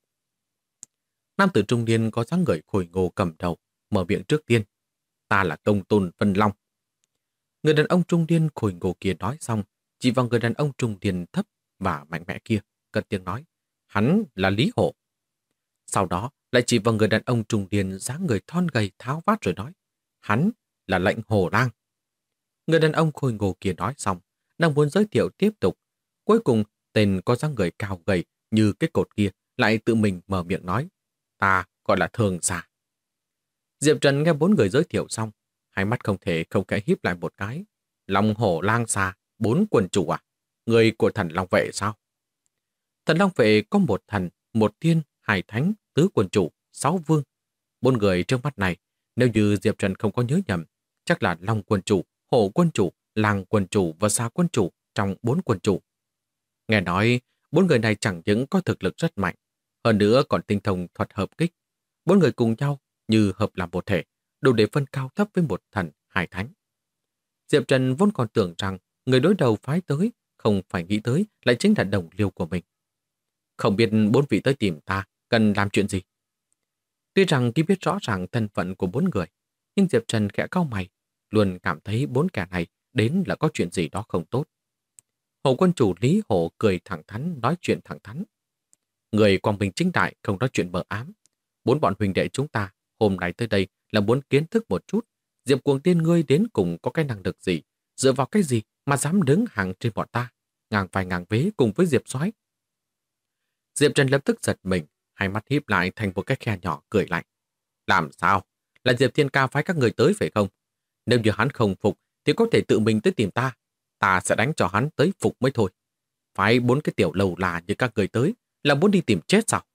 Nam tử trung niên có dáng người khôi ngô cầm đầu, mở miệng trước tiên. Ta là Công Tôn Vân Long. Người đàn ông trung niên khôi ngô kia nói xong, chỉ vào người đàn ông trung niên thấp và mạnh mẽ kia, cất tiếng nói. Hắn là Lý Hổ. Sau đó lại chỉ vào người đàn ông trung niên dáng người thon gầy tháo vát rồi nói. Hắn là Lệnh Hồ Lang. Người đàn ông khôi ngô kia nói xong, đang muốn giới thiệu tiếp tục. Cuối cùng, tên có dáng người cao gầy như cái cột kia lại tự mình mở miệng nói. Ta gọi là Thường Giả. Diệp Trần nghe 4 người giới thiệu xong, hai mắt không thể không khẽ híp lại một cái. Long Hổ Lang Xà, 4 quần chủ à? Người của thần Long Vệ sao? Thần Long Vệ có một thần, một thiên, hai thánh, tứ quần chủ, 6 vương. 4 người trước mắt này, nếu như Diệp Trần không có nhớ nhầm, chắc là Long quân chủ, Hổ quân chủ, Lang quân chủ và Xà quân chủ trong 4 quân chủ. Nghe nói, 4 người này chẳng những có thực lực rất mạnh, hơn nữa còn tinh thông thuật hợp kích. 4 người cùng nhau như hợp làm một thể, đủ để phân cao thấp với một thần, hai thánh. Diệp Trần vốn còn tưởng rằng người đối đầu phái tới, không phải nghĩ tới lại chính là đồng liêu của mình. Không biết 4 vị tới tìm ta cần làm chuyện gì. Tuy rằng khi biết rõ ràng thân phận của 4 người, nhưng Diệp Trần khẽ cau mày, luôn cảm thấy 4 kẻ này đến là có chuyện gì đó không tốt. Hồ quân chủ Lý Hổ cười thẳng thắn, nói chuyện thẳng thắn. Người quang minh chính đại không nói chuyện mờ ám. 4 bọn huynh đệ chúng ta hôm nay tới đây là muốn kiến thức một chút. Diệp Cuồng Tiên ngươi đến cùng có cái năng lực gì, dựa vào cái gì mà dám đứng hàng trên bọn ta, ngang vai ngang vế cùng với Diệp Soái. Diệp Trần lập tức giật mình, hai mắt híp lại thành một cái khe nhỏ cười lạnh. Làm sao? Là Diệp Thiên Ca phái các người tới phải không? Nếu như hắn không phục thì có thể tự mình tới tìm ta. Ta sẽ đánh cho hắn tới phục mới thôi. Phái 4 cái tiểu lầu là như các người tới là muốn đi tìm chết sao?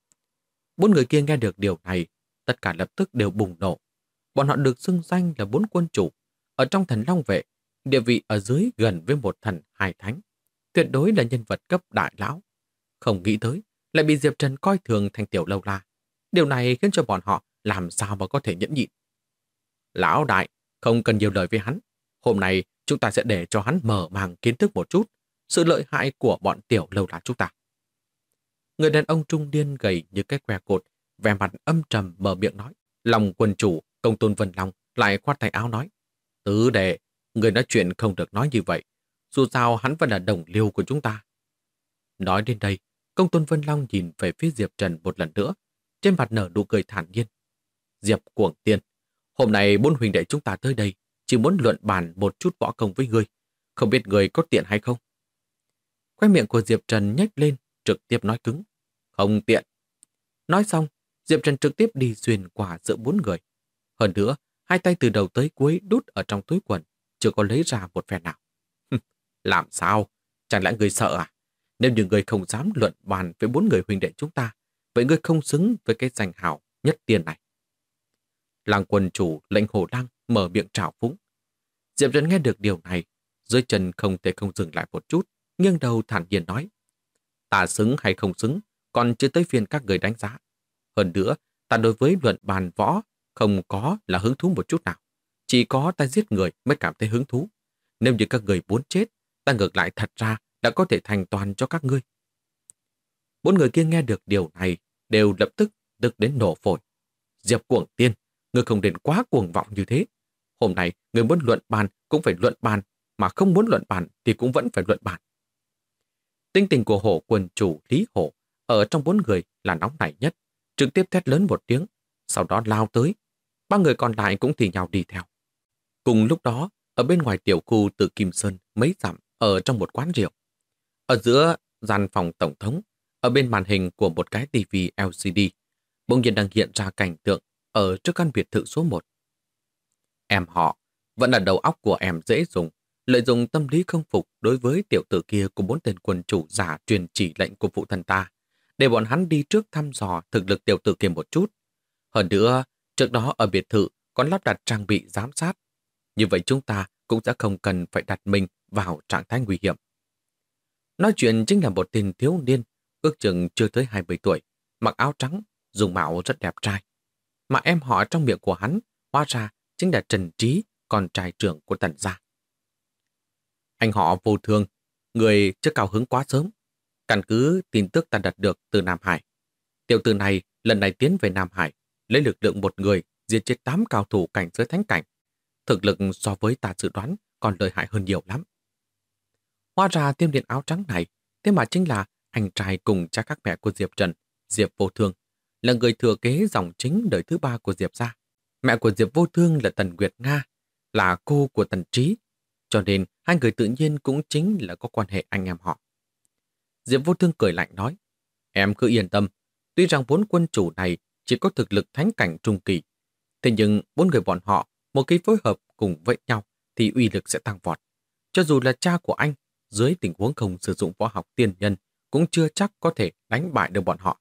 4 người kia nghe được điều này, tất cả lập tức đều bùng nổ. Bọn họ được xưng danh là 4 quân chủ. Ở trong thần Long Vệ, địa vị ở dưới gần với một thần hai thánh. tuyệt đối là nhân vật cấp đại lão. Không nghĩ tới, lại bị Diệp Trần coi thường thành tiểu lâu la. Điều này khiến cho bọn họ làm sao mà có thể nhẫn nhịn. Lão đại, không cần nhiều lời với hắn. Hôm nay chúng ta sẽ để cho hắn mở màng kiến thức một chút sự lợi hại của bọn tiểu lâu la chúng ta. Người đàn ông trung niên gầy như cái que cột, vẻ mặt âm trầm mở miệng nói. Lòng quân chủ, Công Tôn Vân Long lại khoát tay áo nói. Tứ đệ, người nói chuyện không được nói như vậy. Dù sao hắn vẫn là đồng liêu của chúng ta. Nói đến đây, Công Tôn Vân Long nhìn về phía Diệp Trần một lần nữa, trên mặt nở nụ cười thản nhiên. Diệp Cuồng Tiên, hôm nay 4 huynh đệ chúng ta tới đây, chỉ muốn luận bàn một chút võ công với ngươi. Không biết ngươi có tiện hay không? Khóe miệng của Diệp Trần nhếch lên, trực tiếp nói cứng. Không tiện. Nói xong, Diệp Trần trực tiếp đi xuyên qua giữa 4 người. Hơn nữa, hai tay từ đầu tới cuối đút ở trong túi quần, chưa có lấy ra một phe nào. Làm sao? Chẳng lẽ ngươi sợ à? Nếu như ngươi không dám luận bàn với 4 người huynh đệ chúng ta, vậy ngươi không xứng với cái danh hào nhất tiên này. Làng quân chủ lệnh Hồ Lăng mở miệng trào phúng. Diệp Trần nghe được điều này, dưới chân không thể không dừng lại một chút, nghiêng đầu thản nhiên nói. Ta xứng hay không xứng, còn chưa tới phiên các người đánh giá. Hơn nữa, ta đối với luận bàn võ không có là hứng thú một chút nào. Chỉ có ta giết người mới cảm thấy hứng thú. Nếu như các người muốn chết, ta ngược lại thật ra đã có thể thành toàn cho các ngươi. 4 người kia nghe được điều này đều lập tức tức đến nổ phổi. Diệp Cuồng Tiên, ngươi không nên quá cuồng vọng như thế. Hôm nay ngươi muốn luận bàn cũng phải luận bàn, mà không muốn luận bàn thì cũng vẫn phải luận bàn. Tính tình của Hổ quân chủ Lý Hổ ở trong 4 người là nóng nảy nhất, trực tiếp thét lớn một tiếng, sau đó lao tới. 3 người còn lại cũng thì nhau đi theo. Cùng lúc đó, ở bên ngoài tiểu khu Tự Kim Sơn mấy dặm ở trong một quán rượu. Ở giữa gian phòng tổng thống, ở bên màn hình của một cái tivi LCD, bỗng nhiên đang hiện ra cảnh tượng ở trước căn biệt thự số 1. Em họ, vẫn là đầu óc của em dễ dùng, lợi dụng tâm lý không phục đối với tiểu tử kia của 4 tên quân chủ giả truyền chỉ lệnh của phụ thân ta, để bọn hắn đi trước thăm dò thực lực tiểu tử kia một chút. Hơn nữa, trước đó ở biệt thự còn lắp đặt trang bị giám sát. Như vậy chúng ta cũng sẽ không cần phải đặt mình vào trạng thái nguy hiểm. Nói chuyện chính là một tên thiếu niên, ước chừng chưa tới 20 tuổi, mặc áo trắng, dùng mạo rất đẹp trai. Mà em họ trong miệng của hắn, hóa ra chính là Trần Trí, con trai trưởng của Tần gia. Anh họ Vô Thương, người chưa cao hứng quá sớm. Căn cứ tin tức ta đạt được từ Nam Hải. Tiểu tử này lần này tiến về Nam Hải, lấy lực lượng một người diệt chết 8 cao thủ cảnh giới thánh cảnh. Thực lực so với ta dự đoán còn lợi hại hơn nhiều lắm. Hóa ra tiêm điện áo trắng này, thế mà chính là anh trai cùng cha các mẹ của Diệp Trần, Diệp Vô Thương, là người thừa kế dòng chính đời thứ 3 của Diệp gia. Mẹ của Diệp Vô Thương là Tần Nguyệt Nga, là cô của Tần Trí, cho nên hai người tự nhiên cũng chính là có quan hệ anh em họ. Diệp Vô Thương cười lạnh nói, em cứ yên tâm, tuy rằng 4 quân chủ này chỉ có thực lực thánh cảnh trung kỳ, thế nhưng 4 người bọn họ một khi phối hợp cùng với nhau thì uy lực sẽ tăng vọt. Cho dù là cha của anh, dưới tình huống không sử dụng võ học tiên nhân, cũng chưa chắc có thể đánh bại được bọn họ.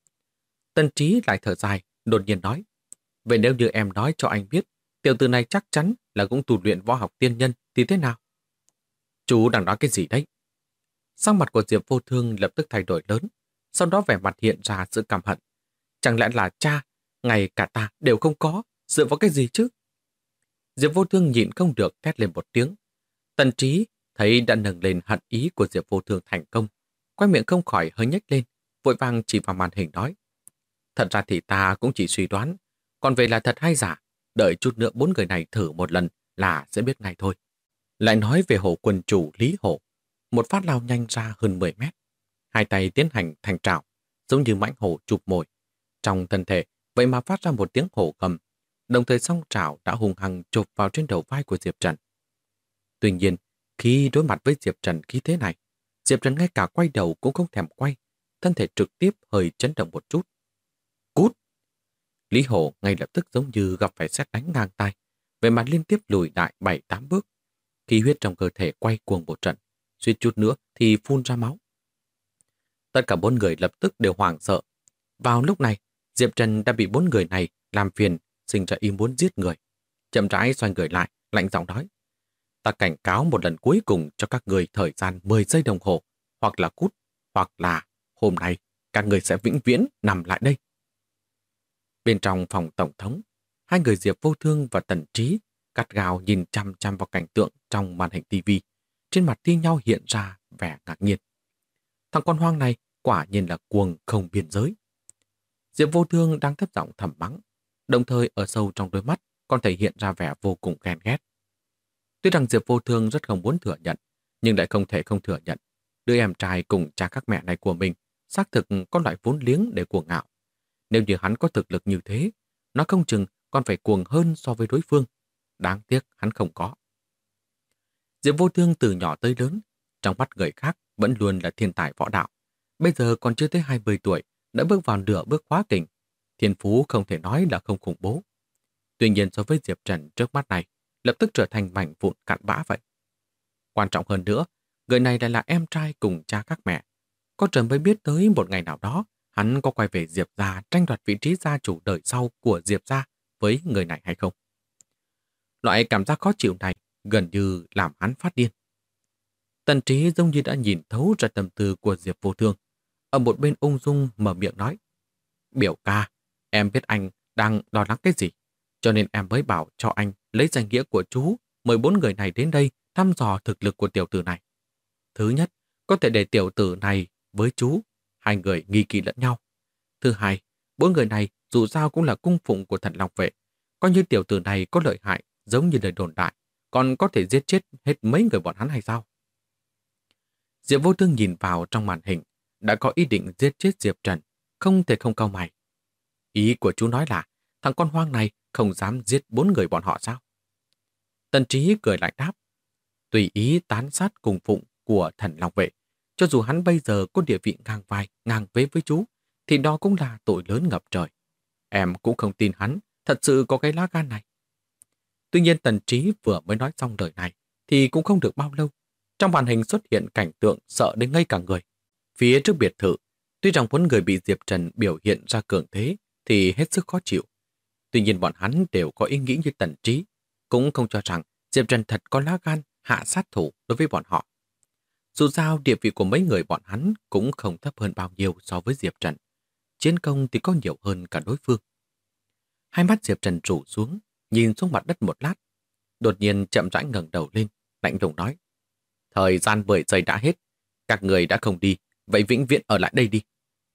Tần Trí lại thở dài, đột nhiên nói, vậy nếu như em nói cho anh biết, tiểu tử này chắc chắn là cũng tu luyện võ học tiên nhân thì thế nào? Chú đang nói cái gì đấy? Sắc mặt của Diệp Vô Thương lập tức thay đổi lớn, sau đó vẻ mặt hiện ra sự căm hận. Chẳng lẽ là cha, ngay cả ta đều không có, dựa vào cái gì chứ? Diệp Vô Thương nhịn không được thét lên một tiếng. Tần Trí thấy đã nâng lên hận ý của Diệp Vô Thương thành công, quay miệng không khỏi hơi nhếch lên, vội vàng chỉ vào màn hình nói. Thật ra thì ta cũng chỉ suy đoán, còn về là thật hay giả, đợi chút nữa 4 người này thử một lần là sẽ biết ngay thôi. Lại nói về Hổ quân chủ Lý Hổ, một phát lao nhanh ra hơn 10 mét. Hai tay tiến hành thành trảo, giống như mãnh hổ chụp mồi. Trong thân thể, vậy mà phát ra một tiếng hổ gầm, đồng thời song trảo đã hung hăng chụp vào trên đầu vai của Diệp Trần. Tuy nhiên, khi đối mặt với Diệp Trần khí thế này, Diệp Trần ngay cả quay đầu cũng không thèm quay, thân thể trực tiếp hơi chấn động một chút. Cút! Lý Hổ ngay lập tức giống như gặp phải sét đánh ngang tai, về mặt liên tiếp lùi lại 7-8 bước. Khí huyết trong cơ thể quay cuồng một trận, suýt chút nữa thì phun ra máu. Tất cả 4 người lập tức đều hoảng sợ. Vào lúc này, Diệp Trần đã bị 4 người này làm phiền, sinh ra ý muốn giết người. Chậm rãi xoay người lại, lạnh giọng nói. Ta cảnh cáo một lần cuối cùng cho các người thời gian 10 giây đồng hồ, hoặc là cút, hoặc là hôm nay các người sẽ vĩnh viễn nằm lại đây. Bên trong phòng tổng thống, hai người Diệp Vô Thương và Tần Trí gắt gao nhìn chăm chăm vào cảnh tượng trong màn hình tivi. Trên mặt thi nhau hiện ra vẻ ngạc nhiên. Thằng con hoang này quả nhiên là cuồng không biên giới. Diệp Vô Thương đang thấp giọng thầm mắng, đồng thời ở sâu trong đôi mắt còn thể hiện ra vẻ vô cùng ghen ghét. Tuy rằng Diệp Vô Thương rất không muốn thừa nhận, nhưng lại không thể không thừa nhận. Đứa em trai cùng cha các mẹ này của mình xác thực có loại vốn liếng để cuồng ngạo. Nếu như hắn có thực lực như thế, nó không chừng còn phải cuồng hơn so với đối phương. Đáng tiếc hắn không có. Diệp Vô Thương từ nhỏ tới lớn, trong mắt người khác vẫn luôn là thiên tài võ đạo. Bây giờ còn chưa tới 20 tuổi, đã bước vào nửa bước hóa kình. Thiên phú không thể nói là không khủng bố. Tuy nhiên so với Diệp Trần trước mắt này, lập tức trở thành mảnh vụn cặn bã vậy. Quan trọng hơn nữa, người này lại là em trai cùng cha các mẹ. Có trời mới biết tới một ngày nào đó, hắn có quay về Diệp gia tranh đoạt vị trí gia chủ đời sau của Diệp gia với người này hay không. Loại cảm giác khó chịu này gần như làm hắn phát điên. Tần Trí giống như đã nhìn thấu ra tâm tư của Diệp Vô Thương. Ở một bên ung dung mở miệng nói, biểu ca, em biết anh đang lo lắng cái gì, cho nên em mới bảo cho anh lấy danh nghĩa của chú mời 4 người này đến đây thăm dò thực lực của tiểu tử này. Thứ nhất, có thể để tiểu tử này với chú, hai người nghi kỵ lẫn nhau. Thứ hai, 4 người này dù sao cũng là cung phụng của Thần Long Vệ. Coi như tiểu tử này có lợi hại giống như lời đồn đại, còn có thể giết chết hết mấy người bọn hắn hay sao? Diệp Vô Thương nhìn vào trong màn hình, đã có ý định giết chết Diệp Trần, không thể không cau mày. Ý của chú nói là thằng con hoang này không dám giết 4 người bọn họ sao? Tần Trí cười lại đáp, tùy ý tán sát cùng phụng của Thần Long Vệ, cho dù hắn bây giờ có địa vị ngang vai, ngang vế với chú, thì đó cũng là tội lớn ngập trời. Em cũng không tin hắn thật sự có cái lá gan này. Tuy nhiên Tần Trí vừa mới nói xong lời này, thì cũng không được bao lâu. Trong màn hình xuất hiện cảnh tượng sợ đến ngây cả người. Phía trước biệt thự, tuy rằng 4 người bị Diệp Trần biểu hiện ra cường thế, thì hết sức khó chịu. Tuy nhiên bọn hắn đều có ý nghĩ như Tần Trí, cũng không cho rằng Diệp Trần thật có lá gan hạ sát thủ đối với bọn họ. Dù sao địa vị của mấy người bọn hắn cũng không thấp hơn bao nhiêu so với Diệp Trần. Chiến công thì có nhiều hơn cả đối phương. Hai mắt Diệp Trần rủ xuống, nhìn xuống mặt đất một lát. Đột nhiên chậm rãi ngẩng đầu lên, lạnh lùng nói, thời gian 10 giây đã hết, các người đã không đi, vậy vĩnh viễn ở lại đây đi.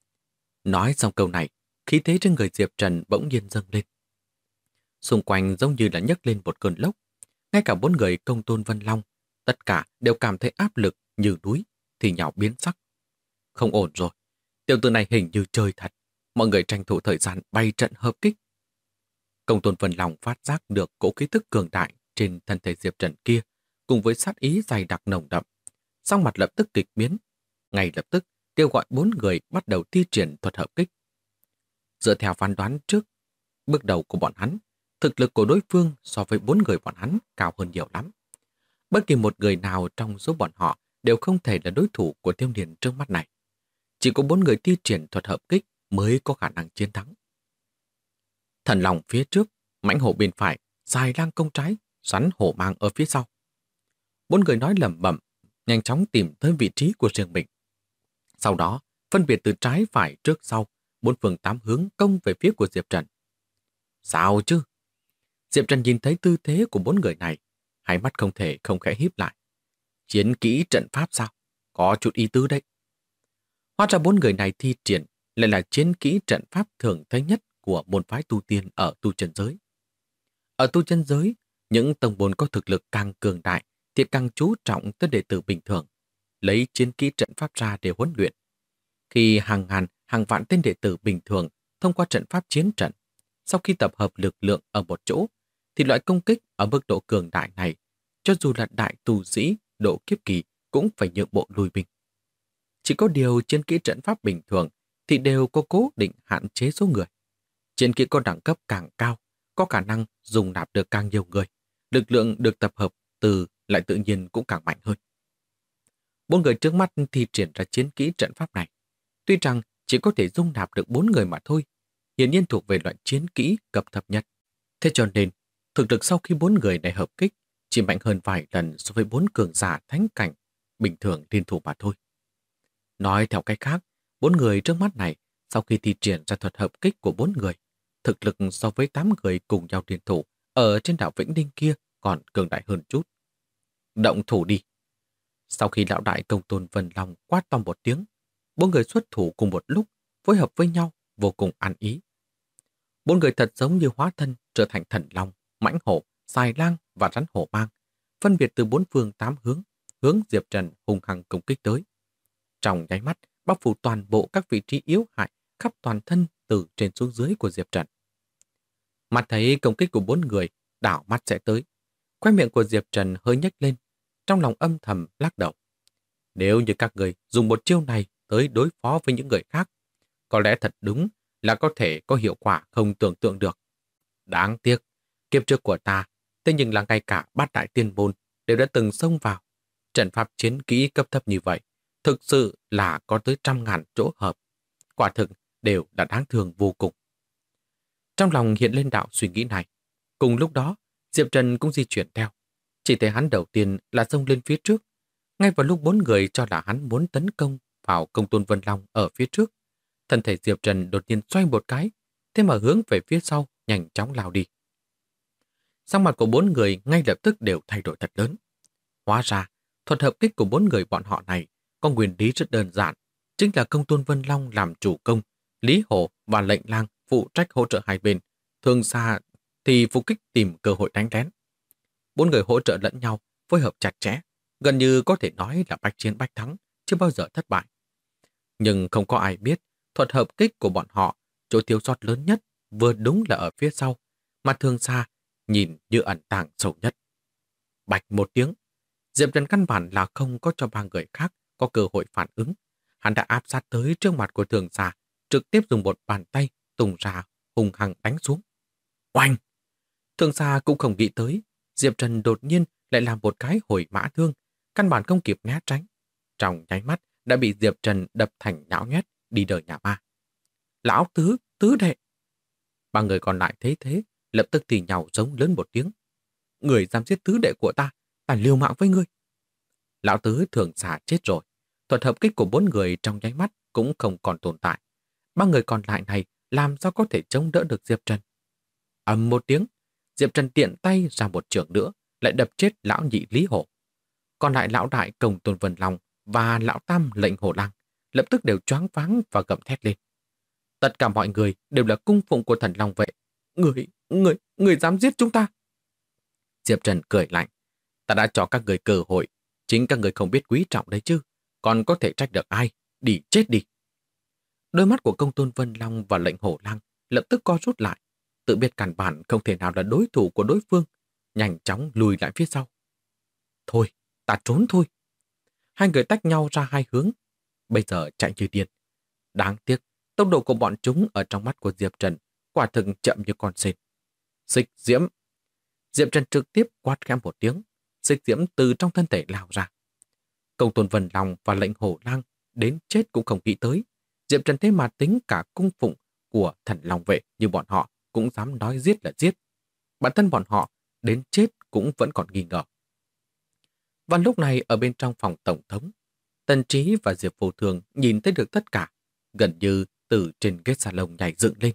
Nói xong câu này, khí thế trên người Diệp Trần bỗng nhiên dâng lên. Xung quanh giống như là nhấc lên một cơn lốc. Ngay cả 4 người Công Tôn Vân Long, tất cả đều cảm thấy áp lực như núi, thì nhào biến sắc. Không ổn rồi, tiểu tử này hình như chơi thật. Mọi người tranh thủ thời gian bay trận hợp kích. Công Tôn Vân Long phát giác được cỗ khí tức cường đại trên thân thể Diệp Trần kia, cùng với sát ý dày đặc nồng đậm. Sắc mặt lập tức kịch biến. Ngay lập tức kêu gọi 4 người bắt đầu thi triển thuật hợp kích. Dựa theo phán đoán trước, bước đầu của bọn hắn, thực lực của đối phương so với 4 người bọn hắn cao hơn nhiều lắm. Bất kỳ một người nào trong số bọn họ đều không thể là đối thủ của thiếu niên trước mắt này. Chỉ có 4 người thi triển thuật hợp kích mới có khả năng chiến thắng. Thần Long phía trước, mãnh hổ bên phải, dài lang công trái, rắn hổ mang ở phía sau. 4 người nói lẩm bẩm, nhanh chóng tìm tới vị trí của riêng mình. Sau đó, phân biệt từ trái phải trước sau, 4 phương 8 hướng công về phía của Diệp Trần. Sao chứ? Diệp Trần nhìn thấy tư thế của 4 người này, hai mắt không thể không khẽ híp lại. Chiến kỹ trận pháp sao? Có chút ý tứ đấy. Hóa ra 4 người này thi triển lại là chiến kỹ trận pháp thường thấy nhất của môn phái tu tiên ở tu chân giới. Ở tu chân giới, những tông môn có thực lực càng cường đại thì càng chú trọng tới đệ tử bình thường, lấy chiến kỹ trận pháp ra để huấn luyện. Khi hàng ngàn, hàng vạn tên đệ tử bình thường thông qua trận pháp chiến trận, sau khi tập hợp lực lượng ở một chỗ, thì loại công kích ở mức độ cường đại này, cho dù là đại tu sĩ, độ kiếp kỳ cũng phải nhượng bộ lùi binh. Chỉ có điều chiến kỹ trận pháp bình thường thì đều có cố định hạn chế số người. Chiến kỹ có đẳng cấp càng cao, có khả năng dùng nạp được càng nhiều người. Lực lượng được tập hợp từ lại tự nhiên cũng càng mạnh hơn. 4 người trước mắt thi triển ra chiến kỹ trận pháp này. Tuy rằng chỉ có thể dung nạp được 4 người mà thôi, hiển nhiên thuộc về loại chiến kỹ cấp thấp nhất. Thế cho nên, thực lực sau khi 4 người này hợp kích chỉ mạnh hơn vài lần so với 4 cường giả thánh cảnh bình thường liên thủ mà thôi. Nói theo cách khác, 4 người trước mắt này sau khi thi triển ra thuật hợp kích của 4 người, thực lực so với 8 người cùng nhau liên thủ ở trên đảo Vĩnh Ninh kia còn cường đại hơn chút. Động thủ đi. Sau khi lão đại Công Tôn Vân Long quát to một tiếng, 4 người xuất thủ cùng một lúc, phối hợp với nhau vô cùng ăn ý. 4 người thật giống như hóa thân trở thành thần long, mãnh hổ, xài lang và rắn hổ mang, phân biệt từ 4 phương 8 hướng Diệp Trần hung hăng công kích tới. Trong nháy mắt, bao phủ toàn bộ các vị trí yếu hại khắp toàn thân từ trên xuống dưới của Diệp Trần. Mặt thấy công kích của 4 người, đảo mắt sẽ tới. Khoe miệng của Diệp Trần hơi nhếch lên, trong lòng âm thầm lắc đầu. Nếu như các người dùng một chiêu này tới đối phó với những người khác, có lẽ thật đúng là có thể có hiệu quả không tưởng tượng được. Đáng tiếc, kiếp trước của ta, thế nhưng là ngay cả bát đại tiên môn đều đã từng xông vào. Trận pháp chiến kỹ cấp thấp như vậy, thực sự là có tới 100.000 chỗ hợp. Quả thực đều là đáng thương vô cùng. Trong lòng hiện lên đạo suy nghĩ này. Cùng lúc đó, Diệp Trần cũng di chuyển theo. Chỉ thấy hắn đầu tiên là xông lên phía trước. Ngay vào lúc 4 người cho là hắn muốn tấn công vào Công Tôn Vân Long ở phía trước, thân thể Diệp Trần đột nhiên xoay một cái, thế mà hướng về phía sau nhanh chóng lao đi. Sắc mặt của 4 người ngay lập tức đều thay đổi thật lớn. Hóa ra, thuật hợp kích của 4 người bọn họ này có nguyên lý rất đơn giản, chính là Công Tôn Vân Long làm chủ công, Lý Hổ và Lệnh Lang phụ trách hỗ trợ hai bên, Thương Sa thì phục kích tìm cơ hội đánh lén. 4 người hỗ trợ lẫn nhau, phối hợp chặt chẽ, gần như có thể nói là bách chiến bách thắng, chưa bao giờ thất bại. Nhưng không có ai biết, thuật hợp kích của bọn họ, chỗ thiếu sót lớn nhất vừa đúng là ở phía sau, mà Thương Sa nhìn như ẩn tàng sâu nhất. Bạch một tiếng, Diệp Trần căn bản là không có cho 3 người khác có cơ hội phản ứng. Hắn đã áp sát tới trước mặt của Thương Sa, trực tiếp dùng một bàn tay tung ra hung hăng đánh xuống. Oanh! Thương Sa cũng không nghĩ tới, Diệp Trần đột nhiên lại làm một cái hồi mã thương, căn bản không kịp né tránh. Trong nháy mắt đã bị Diệp Trần đập thành nhão nhoét đi đời nhà ma. Lão tứ đệ! 3 người còn lại thấy thế, lập tức thì nhào giống lớn một tiếng. Người dám giết tứ đệ của ta liều mạng với ngươi. Lão tứ Thường Sa chết rồi. Thuật hợp kích của 4 người trong nháy mắt cũng không còn tồn tại. 3 người còn lại này làm sao có thể chống đỡ được Diệp Trần? Ầm một tiếng, Diệp Trần tiện tay ra một chưởng nữa, lại đập chết lão nhị Lý Hổ. Còn lại lão đại Công Tôn Vân Long và lão tam Lệnh Hổ Lang lập tức đều choáng váng và gầm thét lên. Tất cả mọi người đều là cung phụng của Thần Long vệ. Người dám giết chúng ta? Diệp Trần cười lạnh. Ta đã cho các người cơ hội, chính các người không biết quý trọng đấy chứ, còn có thể trách được ai? Đi chết đi! Đôi mắt của Công Tôn Vân Long và Lệnh Hổ Lang lập tức co rút lại, tự biết căn bản không thể nào là đối thủ của đối phương, nhanh chóng lùi lại phía sau. Thôi, ta trốn thôi. Hai người tách nhau ra hai hướng, bây giờ chạy như điên. Đáng tiếc, tốc độ của bọn chúng ở trong mắt của Diệp Trần quả thực chậm như con sên. Xích diễm! Diệp Trần trực tiếp quát khẽ một tiếng, xích diễm từ trong thân thể lao ra. Công Tôn Vân Long và Lệnh Hổ Lang đến chết cũng không nghĩ tới, Diệp Trần thế mà tính cả cung phụng của Thần Long vệ như bọn họ cũng dám nói giết là giết. Bản thân bọn họ đến chết cũng vẫn còn nghi ngờ. Và lúc này ở bên trong phòng tổng thống, Tần Trí và Diệp Vô Thường nhìn thấy được tất cả, gần như từ trên ghế salon nhảy dựng lên.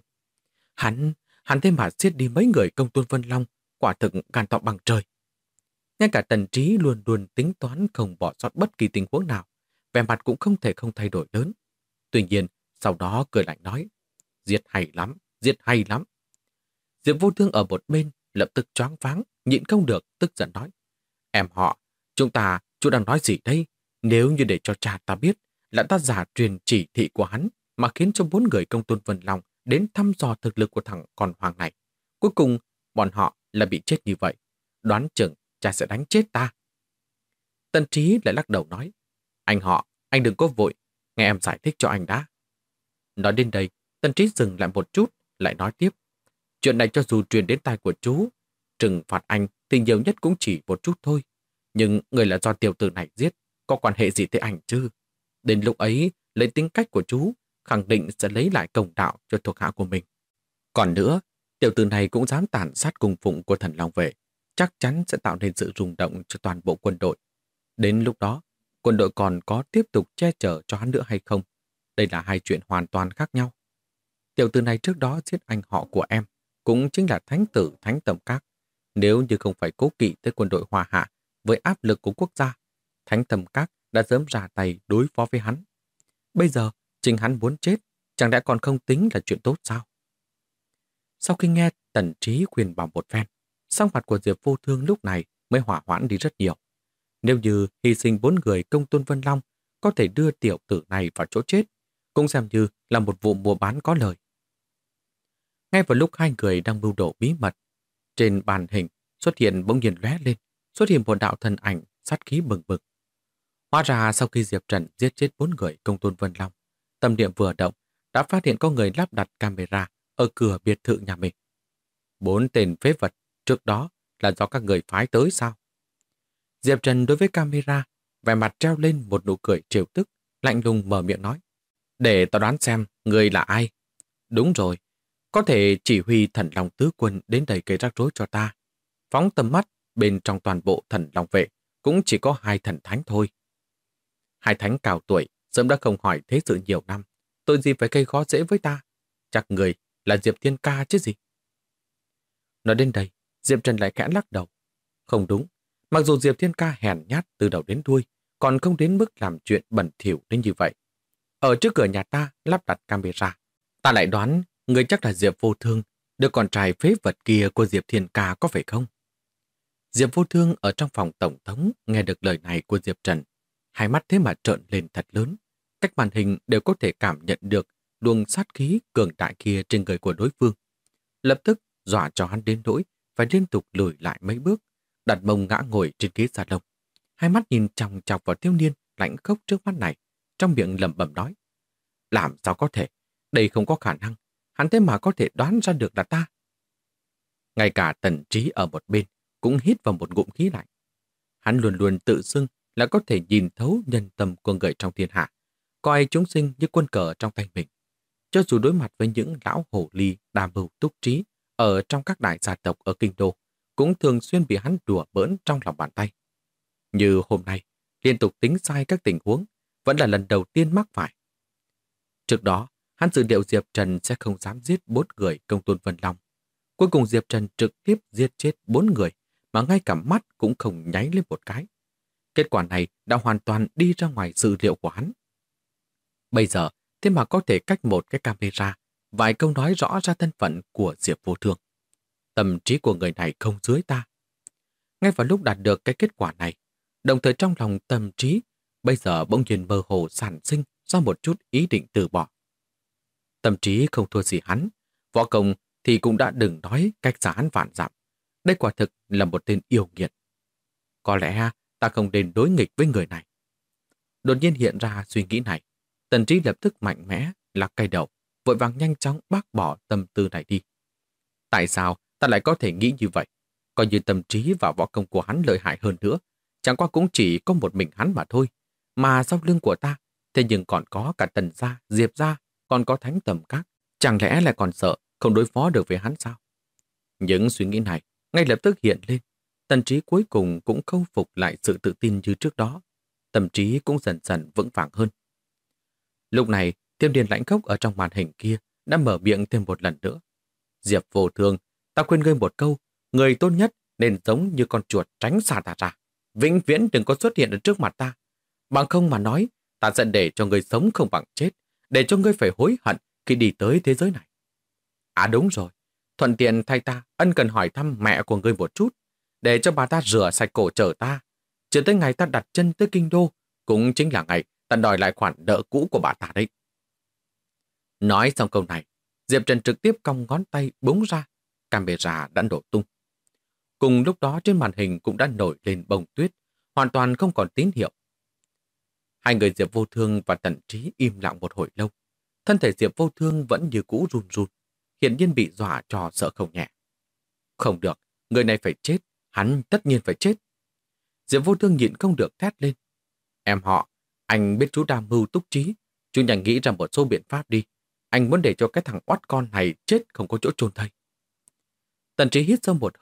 Hắn thế mà giết đi mấy người Công Tôn Vân Long, quả thực gan to bằng trời. Ngay cả Tần Trí luôn luôn tính toán không bỏ sót bất kỳ tình huống nào, vẻ mặt cũng không thể không thay đổi lớn. Tuy nhiên, sau đó cười lạnh nói, giết hay lắm, giết hay lắm. Diệp Vô Thương ở một bên, lập tức choáng váng, nhịn không được, tức giận nói, em họ, chú đang nói gì đây? Nếu như để cho cha ta biết là ta giả truyền chỉ thị của hắn mà khiến cho 4 người Công Tôn Vân Long đến thăm dò thực lực của thằng con hoàng này. Cuối cùng, bọn họ là bị chết như vậy. Đoán chừng cha sẽ đánh chết ta. Tần Trí lại lắc đầu nói, anh đừng có vội, nghe em giải thích cho anh đã. Nói đến đây, Tần Trí dừng lại một chút, lại nói tiếp. Chuyện này cho dù truyền đến tai của chú, trừng phạt anh thì nhiều nhất cũng chỉ một chút thôi. Nhưng người là do tiểu tử này giết, có quan hệ gì tới anh chứ? Đến lúc ấy, lấy tính cách của chú, khẳng định sẽ lấy lại công đạo cho thuộc hạ của mình. Còn nữa, tiểu tử này cũng dám tàn sát cung phụng của Thần Long vệ. chắc chắn sẽ tạo nên sự rung động cho toàn bộ quân đội. Đến lúc đó, quân đội còn có tiếp tục che chở cho hắn nữa hay không? Đây là hai chuyện hoàn toàn khác nhau. Tiểu tử này trước đó giết anh họ của em, cũng chính là thánh tử Thánh Tầm Các. Nếu như không phải cố kỵ tới quân đội Hoa Hạ với áp lực của quốc gia, Thánh Tầm Các đã sớm ra tay đối phó với hắn. Bây giờ, chính hắn muốn chết, chẳng lẽ còn không tính là chuyện tốt sao? Sau khi nghe Tần Trí khuyên bảo một phen, sắc mặt của Diệp Vô Thương lúc này mới hỏa hoãn đi rất nhiều. Nếu như hy sinh 4 người công tôn Vân Long có thể đưa tiểu tử này vào chỗ chết, cũng xem như là một vụ mua bán có lời. Ngay vào lúc hai người đang mưu đồ bí mật, trên bàn hình xuất hiện bỗng nhiên lóe lên, xuất hiện một đạo thân ảnh sát khí bừng bừng. Hóa ra sau khi Diệp Trần giết chết 4 người công tôn Vân Long, tâm niệm vừa động đã phát hiện có người lắp đặt camera ở cửa biệt thự nhà mình. 4 tên phế vật trước đó là do các người phái tới sao? Diệp Trần đối với camera, vẻ mặt treo lên một nụ cười trêu tức, lạnh lùng mở miệng nói. Để tao đoán xem người là ai. Đúng rồi, có thể chỉ huy Thần Long Tứ Quân đến đây gây rắc rối cho ta. Phóng tầm mắt bên trong toàn bộ Thần Long Vệ cũng chỉ có 2 thần thánh thôi. 2 thánh cao tuổi, sớm đã không hỏi thế sự nhiều năm. Tội gì phải gây khó dễ với ta? Chắc người là Diệp Thiên Ca chứ gì? Nói đến đây, Diệp Trần lại khẽ lắc đầu. Không đúng, mặc dù Diệp Thiên Ca hèn nhát từ đầu đến đuôi, còn không đến mức làm chuyện bẩn thỉu đến như vậy. Ở trước cửa nhà ta lắp đặt camera, ta lại đoán người chắc là Diệp Vô Thương, đứa con trai phế vật kia của Diệp Thiên Ca có phải không? Diệp Vô Thương ở trong phòng tổng thống nghe được lời này của Diệp Trần, hai mắt thế mà trợn lên thật lớn. Cách màn hình đều có thể cảm nhận được luồng sát khí cường đại kia trên người của đối phương. Lập tức dọa cho hắn đến nỗi phải liên tục lùi lại mấy bước, đặt mông ngã ngồi trên ghế salon. Hai mắt nhìn chòng chọc vào thiếu niên lạnh khốc trước mắt này, trong miệng lẩm bẩm nói. Làm sao có thể? Đây không có khả năng. Hắn thế mà có thể đoán ra được là ta. Ngay cả Tần Trí ở một bên cũng hít vào một ngụm khí lạnh. Hắn luôn luôn tự xưng là có thể nhìn thấu nhân tâm của người trong thiên hạ, coi chúng sinh như quân cờ trong tay mình. Cho dù đối mặt với những lão hổ ly đa mưu túc trí ở trong các đại gia tộc ở kinh đô, cũng thường xuyên bị hắn đùa bỡn trong lòng bàn tay. Như hôm nay, liên tục tính sai các tình huống, vẫn là lần đầu tiên mắc phải. Trước đó, hắn dự liệu Diệp Trần sẽ không dám giết 4 người công tôn Vân Long. Cuối cùng Diệp Trần trực tiếp giết chết 4 người, mà ngay cả mắt cũng không nháy lên một cái. Kết quả này đã hoàn toàn đi ra ngoài dự liệu của hắn. Bây giờ, thế mà có thể cách một cái camera, vài câu nói rõ ra thân phận của Diệp Vô Thương. Tâm trí của người này không dưới ta. Ngay vào lúc đạt được cái kết quả này, đồng thời trong lòng tâm trí, bây giờ bỗng nhiên mơ hồ sản sinh ra một chút ý định từ bỏ. Tâm trí không thua gì hắn, võ công thì cũng đã đừng nói cách xa hắn vạn dặm. Đây quả thực là một tên yêu nghiệt. Có lẽ ta không nên đối nghịch với người này. Đột nhiên hiện ra suy nghĩ này, Tần Trí lập tức mạnh mẽ, lắc cây đầu, vội vàng nhanh chóng bác bỏ tâm tư này đi. Tại sao ta lại có thể nghĩ như vậy? Coi như tâm trí và võ công của hắn lợi hại hơn nữa, chẳng qua cũng chỉ có một mình hắn mà thôi. Mà sau lưng của ta, thế nhưng còn có cả Tần gia, Diệp gia, còn có Thánh Tầm Các. Chẳng lẽ lại còn sợ không đối phó được với hắn sao? Những suy nghĩ này ngay lập tức hiện lên. Tần Trí cuối cùng cũng không phục lại sự tự tin như trước đó. Tâm trí cũng dần dần vững vàng hơn. Lúc này, Tiêm Điền lãnh khốc ở trong màn hình kia đã mở miệng thêm một lần nữa. Diệp Vô Thương, ta khuyên ngươi một câu, người tốt nhất nên giống như con chuột tránh xa ta ra. Vĩnh viễn đừng có xuất hiện ở trước mặt ta. Bằng không mà nói, ta sẽ để cho ngươi sống không bằng chết, để cho ngươi phải hối hận khi đi tới thế giới này. À đúng rồi, thuận tiện thay ta ân cần hỏi thăm mẹ của ngươi một chút, để cho bà ta rửa sạch cổ chở ta. Chưa tới ngày ta đặt chân tới kinh đô, cũng chính là ngày ta đòi lại khoản nợ cũ của bà ta đấy. Nói xong câu này, Diệp Trần trực tiếp cong ngón tay búng ra, camera đã nổ tung. Cùng lúc đó trên màn hình cũng đã nổi lên bông tuyết, hoàn toàn không còn tín hiệu. Hai người Diệp Vô Thương và Tần Trí im lặng một hồi lâu. Thân thể Diệp Vô Thương vẫn như cũ run run, hiển nhiên bị dọa cho sợ không nhẹ. Không được, người này phải chết, hắn tất nhiên phải chết. Diệp Vô Thương nhịn không được thét lên. Em họ, anh biết chú đa mưu túc trí, chú nhanh nghĩ ra một số biện pháp đi. Anh muốn để cho cái thằng oắt con này chết không có chỗ chôn thây. Tần Trí hít sâu một hơi,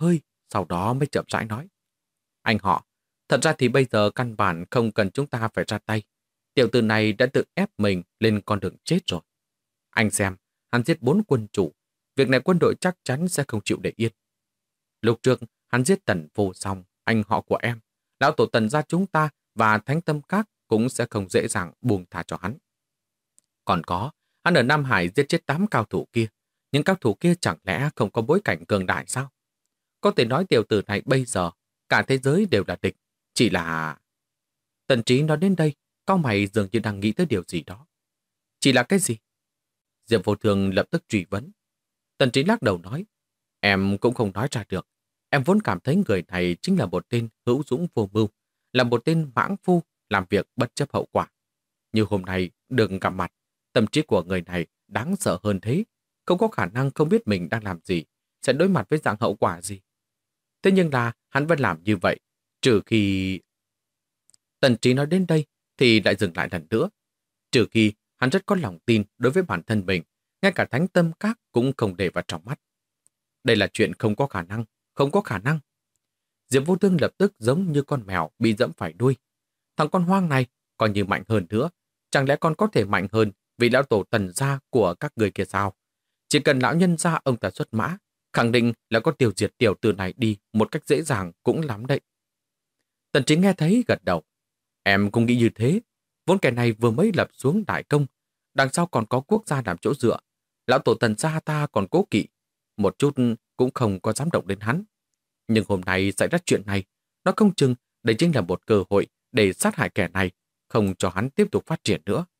sau đó mới chậm rãi nói. Anh họ, thật ra thì bây giờ căn bản không cần chúng ta phải ra tay. Tiểu tử này đã tự ép mình lên con đường chết rồi. Anh xem, hắn giết 4 quân chủ. Việc này quân đội chắc chắn sẽ không chịu để yên. Lúc trước, hắn giết Tần Vô Song, anh họ của em. Lão tổ Tần gia chúng ta và Thánh Tâm Các cũng sẽ không dễ dàng buông tha cho hắn. Còn có, hắn ở Nam Hải giết chết 8 cao thủ kia. Nhưng cao thủ kia chẳng lẽ không có bối cảnh cường đại sao? Có thể nói tiểu tử này bây giờ, cả thế giới đều là địch. Chỉ là... Tần Trí nói đến đây, cau mày dường như đang nghĩ tới điều gì đó. Chỉ là cái gì? Diệp Vô Thường lập tức truy vấn. Tần Trí lắc đầu nói, em cũng không nói ra được. Em vốn cảm thấy người này chính là một tên hữu dũng vô mưu, là một tên mãng phu, làm việc bất chấp hậu quả. Như hôm nay, được gặp mặt, tâm trí của người này đáng sợ hơn thế. Không có khả năng không biết mình đang làm gì, sẽ đối mặt với dạng hậu quả gì. Thế nhưng là hắn vẫn làm như vậy, trừ khi... Tần Trí nói đến đây thì lại dừng lại lần nữa. Trừ khi hắn rất có lòng tin đối với bản thân mình, ngay cả Thánh Tâm Các cũng không để vào trong mắt. Đây là chuyện không có khả năng, không có khả năng. Diệp Vô Thương lập tức giống như con mèo bị dẫm phải đuôi. Thằng con hoang này còn như mạnh hơn nữa. Chẳng lẽ con có thể mạnh hơn vì lão tổ Tần gia của các người kia sao? Chỉ cần lão nhân gia ông ta xuất mã, khẳng định là có tiêu diệt tiểu tử này đi một cách dễ dàng cũng lắm đấy. Tần Chính nghe thấy gật đầu. Em cũng nghĩ như thế. Vốn kẻ này vừa mới lập xuống đại công. Đằng sau còn có quốc gia làm chỗ dựa. Lão tổ Tần gia ta còn cố kỵ. Một chút cũng không có dám động đến hắn. Nhưng hôm nay xảy ra chuyện này, nó không chừng đây chính là một cơ hội để sát hại kẻ này, không cho hắn tiếp tục phát triển nữa.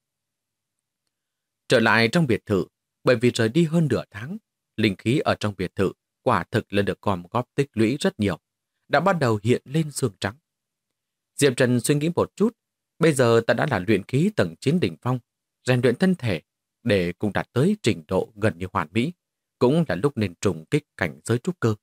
Trở lại trong biệt thự, bởi vì rời đi hơn nửa tháng, linh khí ở trong biệt thự quả thực là được gom góp tích lũy rất nhiều, đã bắt đầu hiện lên xương trắng. Diệp Trần suy nghĩ một chút, bây giờ ta đã là luyện khí tầng 9 đỉnh phong, rèn luyện thân thể để cùng đạt tới trình độ gần như hoàn mỹ, cũng là lúc nên trùng kích cảnh giới trúc cơ.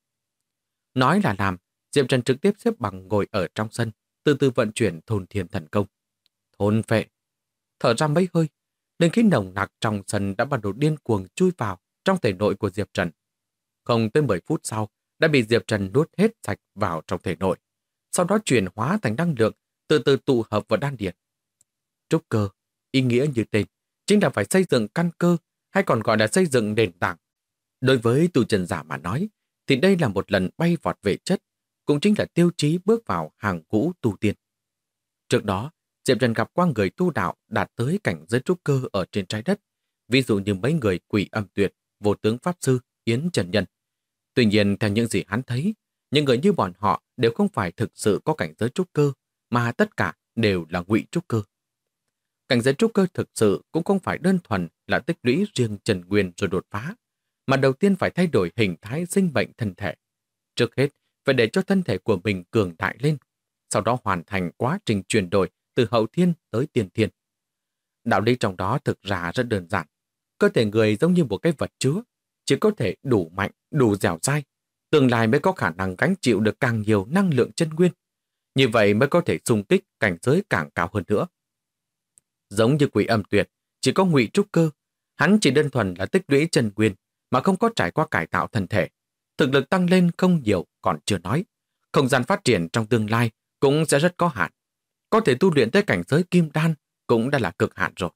Nói là làm, Diệp Trần trực tiếp xếp bằng ngồi ở trong sân, từ từ vận chuyển thôn thiên thần công. Thôn phệ. Thở ra mấy hơi, linh khí nồng nặc trong sân đã bắt đầu điên cuồng chui vào trong thể nội của Diệp Trần. Không tới 10 phút sau, đã bị Diệp Trần nuốt hết sạch vào trong thể nội, sau đó chuyển hóa thành năng lượng, từ từ tụ hợp vào đan điền. Trúc cơ, ý nghĩa như tên, chính là phải xây dựng căn cơ, hay còn gọi là xây dựng nền tảng. Đối với tu chân giả mà nói, thì đây là một lần bay vọt về chất, cũng chính là tiêu chí bước vào hàng ngũ tu tiên. Trước đó, Diệp Trần gặp qua người tu đạo đạt tới cảnh giới trúc cơ ở trên trái đất, ví dụ như mấy người Quỷ Âm Tuyệt, Vô Tướng Pháp Sư, Yến Trần Nhân. Tuy nhiên, theo những gì hắn thấy, những người như bọn họ đều không phải thực sự có cảnh giới trúc cơ, mà tất cả đều là ngụy trúc cơ. Cảnh giới trúc cơ thực sự cũng không phải đơn thuần là tích lũy riêng Trần Nguyên rồi đột phá, mà đầu tiên phải thay đổi hình thái sinh bệnh thân thể. Trước hết, phải để cho thân thể của mình cường đại lên, sau đó hoàn thành quá trình chuyển đổi từ hậu thiên tới tiên thiên. Đạo lý trong đó thực ra rất đơn giản. Cơ thể người giống như một cái vật chứa, chỉ có thể đủ mạnh, đủ dẻo dai, tương lai mới có khả năng gánh chịu được càng nhiều năng lượng chân nguyên. Như vậy mới có thể xung kích cảnh giới càng cao hơn nữa. Giống như Quỷ Âm Tuyệt, chỉ có ngụy trúc cơ, hắn chỉ đơn thuần là tích lũy chân nguyên mà không có trải qua cải tạo thân thể. Thực lực tăng lên không nhiều còn chưa nói. Không gian phát triển trong tương lai cũng sẽ rất có hạn. Có thể tu luyện tới cảnh giới kim đan cũng đã là cực hạn rồi.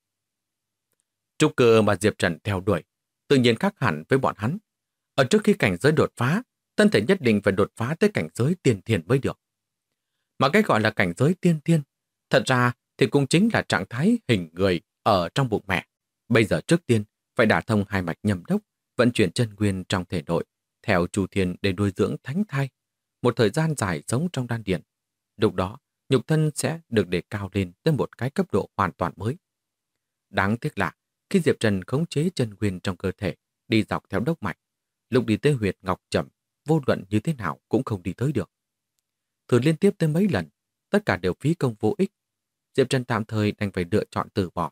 Trúc cơ mà Diệp Trần theo đuổi tự nhiên khác hẳn với bọn hắn. Ở trước khi cảnh giới đột phá, thân thể nhất định phải đột phá tới cảnh giới tiên thiên mới được. Mà cái gọi là cảnh giới tiên thiên, thật ra thì cũng chính là trạng thái hình người ở trong bụng mẹ. Bây giờ trước tiên phải đả thông hai mạch nhâm đốc, vận chuyển chân nguyên trong thể nội, theo chu thiên để nuôi dưỡng thánh thai. Một thời gian dài sống trong đan điền. Lúc đó, nhục thân sẽ được đề cao lên tới một cái cấp độ hoàn toàn mới. Đáng tiếc là, khi Diệp Trần khống chế chân nguyên trong cơ thể, đi dọc theo đốc mạch, lúc đi tới huyệt ngọc chậm, vô luận như thế nào cũng không đi tới được. Thử liên tiếp tới mấy lần, tất cả đều phí công vô ích. Diệp Trần tạm thời đành phải lựa chọn từ bỏ.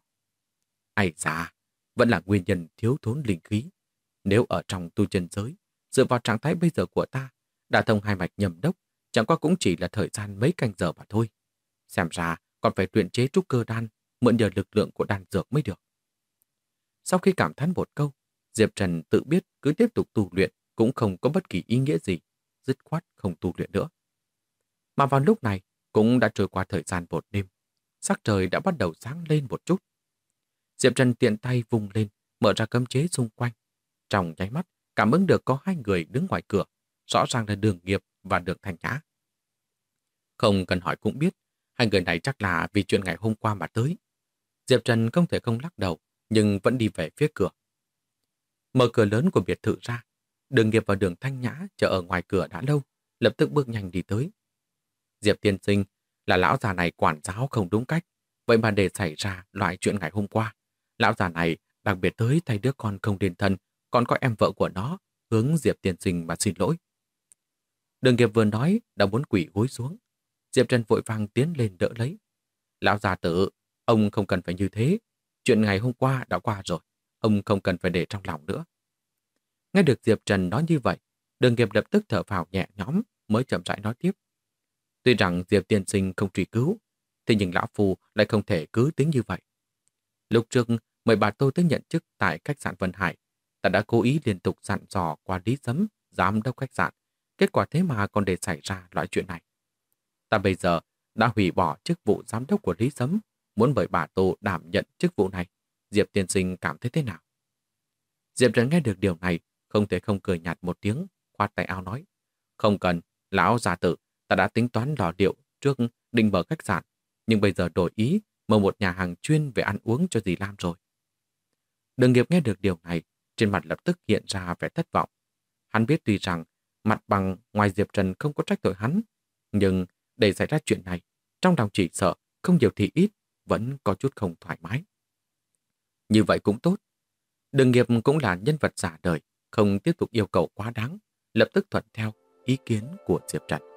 Ây da, vẫn là nguyên nhân thiếu thốn linh khí. Nếu ở trong tu chân giới, dựa vào trạng thái bây giờ của ta, đả thông hai mạch nhâm đốc, chẳng qua cũng chỉ là thời gian mấy canh giờ mà thôi. Xem ra còn phải luyện chế trúc cơ đan, mượn nhờ lực lượng của đan dược mới được. Sau khi cảm thán một câu, Diệp Trần tự biết cứ tiếp tục tu luyện cũng không có bất kỳ ý nghĩa gì. dứt khoát không tu luyện nữa. Mà vào lúc này cũng đã trôi qua thời gian một đêm, sắc trời đã bắt đầu sáng lên một chút. Diệp Trần tiện tay vung lên, mở ra cấm chế xung quanh. Trong nháy mắt, cảm ứng được có hai người đứng ngoài cửa, rõ ràng là Đường Nghiệp và Đường Thanh Nhã. Không cần hỏi cũng biết, hai người này chắc là vì chuyện ngày hôm qua mà tới. Diệp Trần không thể không lắc đầu, nhưng vẫn đi về phía cửa. Mở cửa lớn của biệt thự ra, Đường Nghiệp và Đường Thanh Nhã chờ ở ngoài cửa đã lâu, lập tức bước nhanh đi tới. Diệp tiên sinh, là lão già này quản giáo không đúng cách, vậy mà để xảy ra loại chuyện ngày hôm qua. Lão già này đặc biệt tới thay đứa con không đến thân, còn có em vợ của nó, hướng Diệp tiên sinh mà xin lỗi. Đường Nghiệp vừa nói đã muốn quỳ gối xuống. Diệp Trần vội vàng tiến lên đỡ lấy. Lão già tử, ông không cần phải như thế. Chuyện ngày hôm qua đã qua rồi, ông không cần phải để trong lòng nữa. Nghe được Diệp Trần nói như vậy, Đường Nghiệp lập tức thở phào nhẹ nhõm, mới chậm rãi nói tiếp. Tuy rằng Diệp tiên sinh không truy cứu, thế nhưng lão phu lại không thể cứ tính như vậy. Lúc trước mời bà tôi tới nhận chức tại khách sạn Vân Hải, ta đã cố ý liên tục dặn dò qua Lý Sấm, giám đốc khách sạn. Kết quả thế mà còn để xảy ra loại chuyện này. Ta bây giờ đã hủy bỏ chức vụ giám đốc của Lý Sấm, muốn mời bà Tô đảm nhận chức vụ này. Diệp tiên sinh cảm thấy thế nào? Diệp Trần nghe được điều này, không thể không cười nhạt một tiếng, khoát tay áo nói. Không cần, lão già tử, ta đã tính toán lò điệu trước định mở khách sạn, nhưng bây giờ đổi ý, mở một nhà hàng chuyên về ăn uống cho dì Lam rồi. Đường Nghiệp nghe được điều này, trên mặt lập tức hiện ra vẻ thất vọng. Hắn biết tuy rằng mặt bằng ngoài Diệp Trần không có trách tội hắn, nhưng để xảy ra chuyện này, trong lòng chỉ sợ không nhiều thì ít, vẫn có chút không thoải mái. Như vậy cũng tốt. Đường Nghiệp cũng là nhân vật giả đời, không tiếp tục yêu cầu quá đáng, lập tức thuận theo ý kiến của Diệp Trần.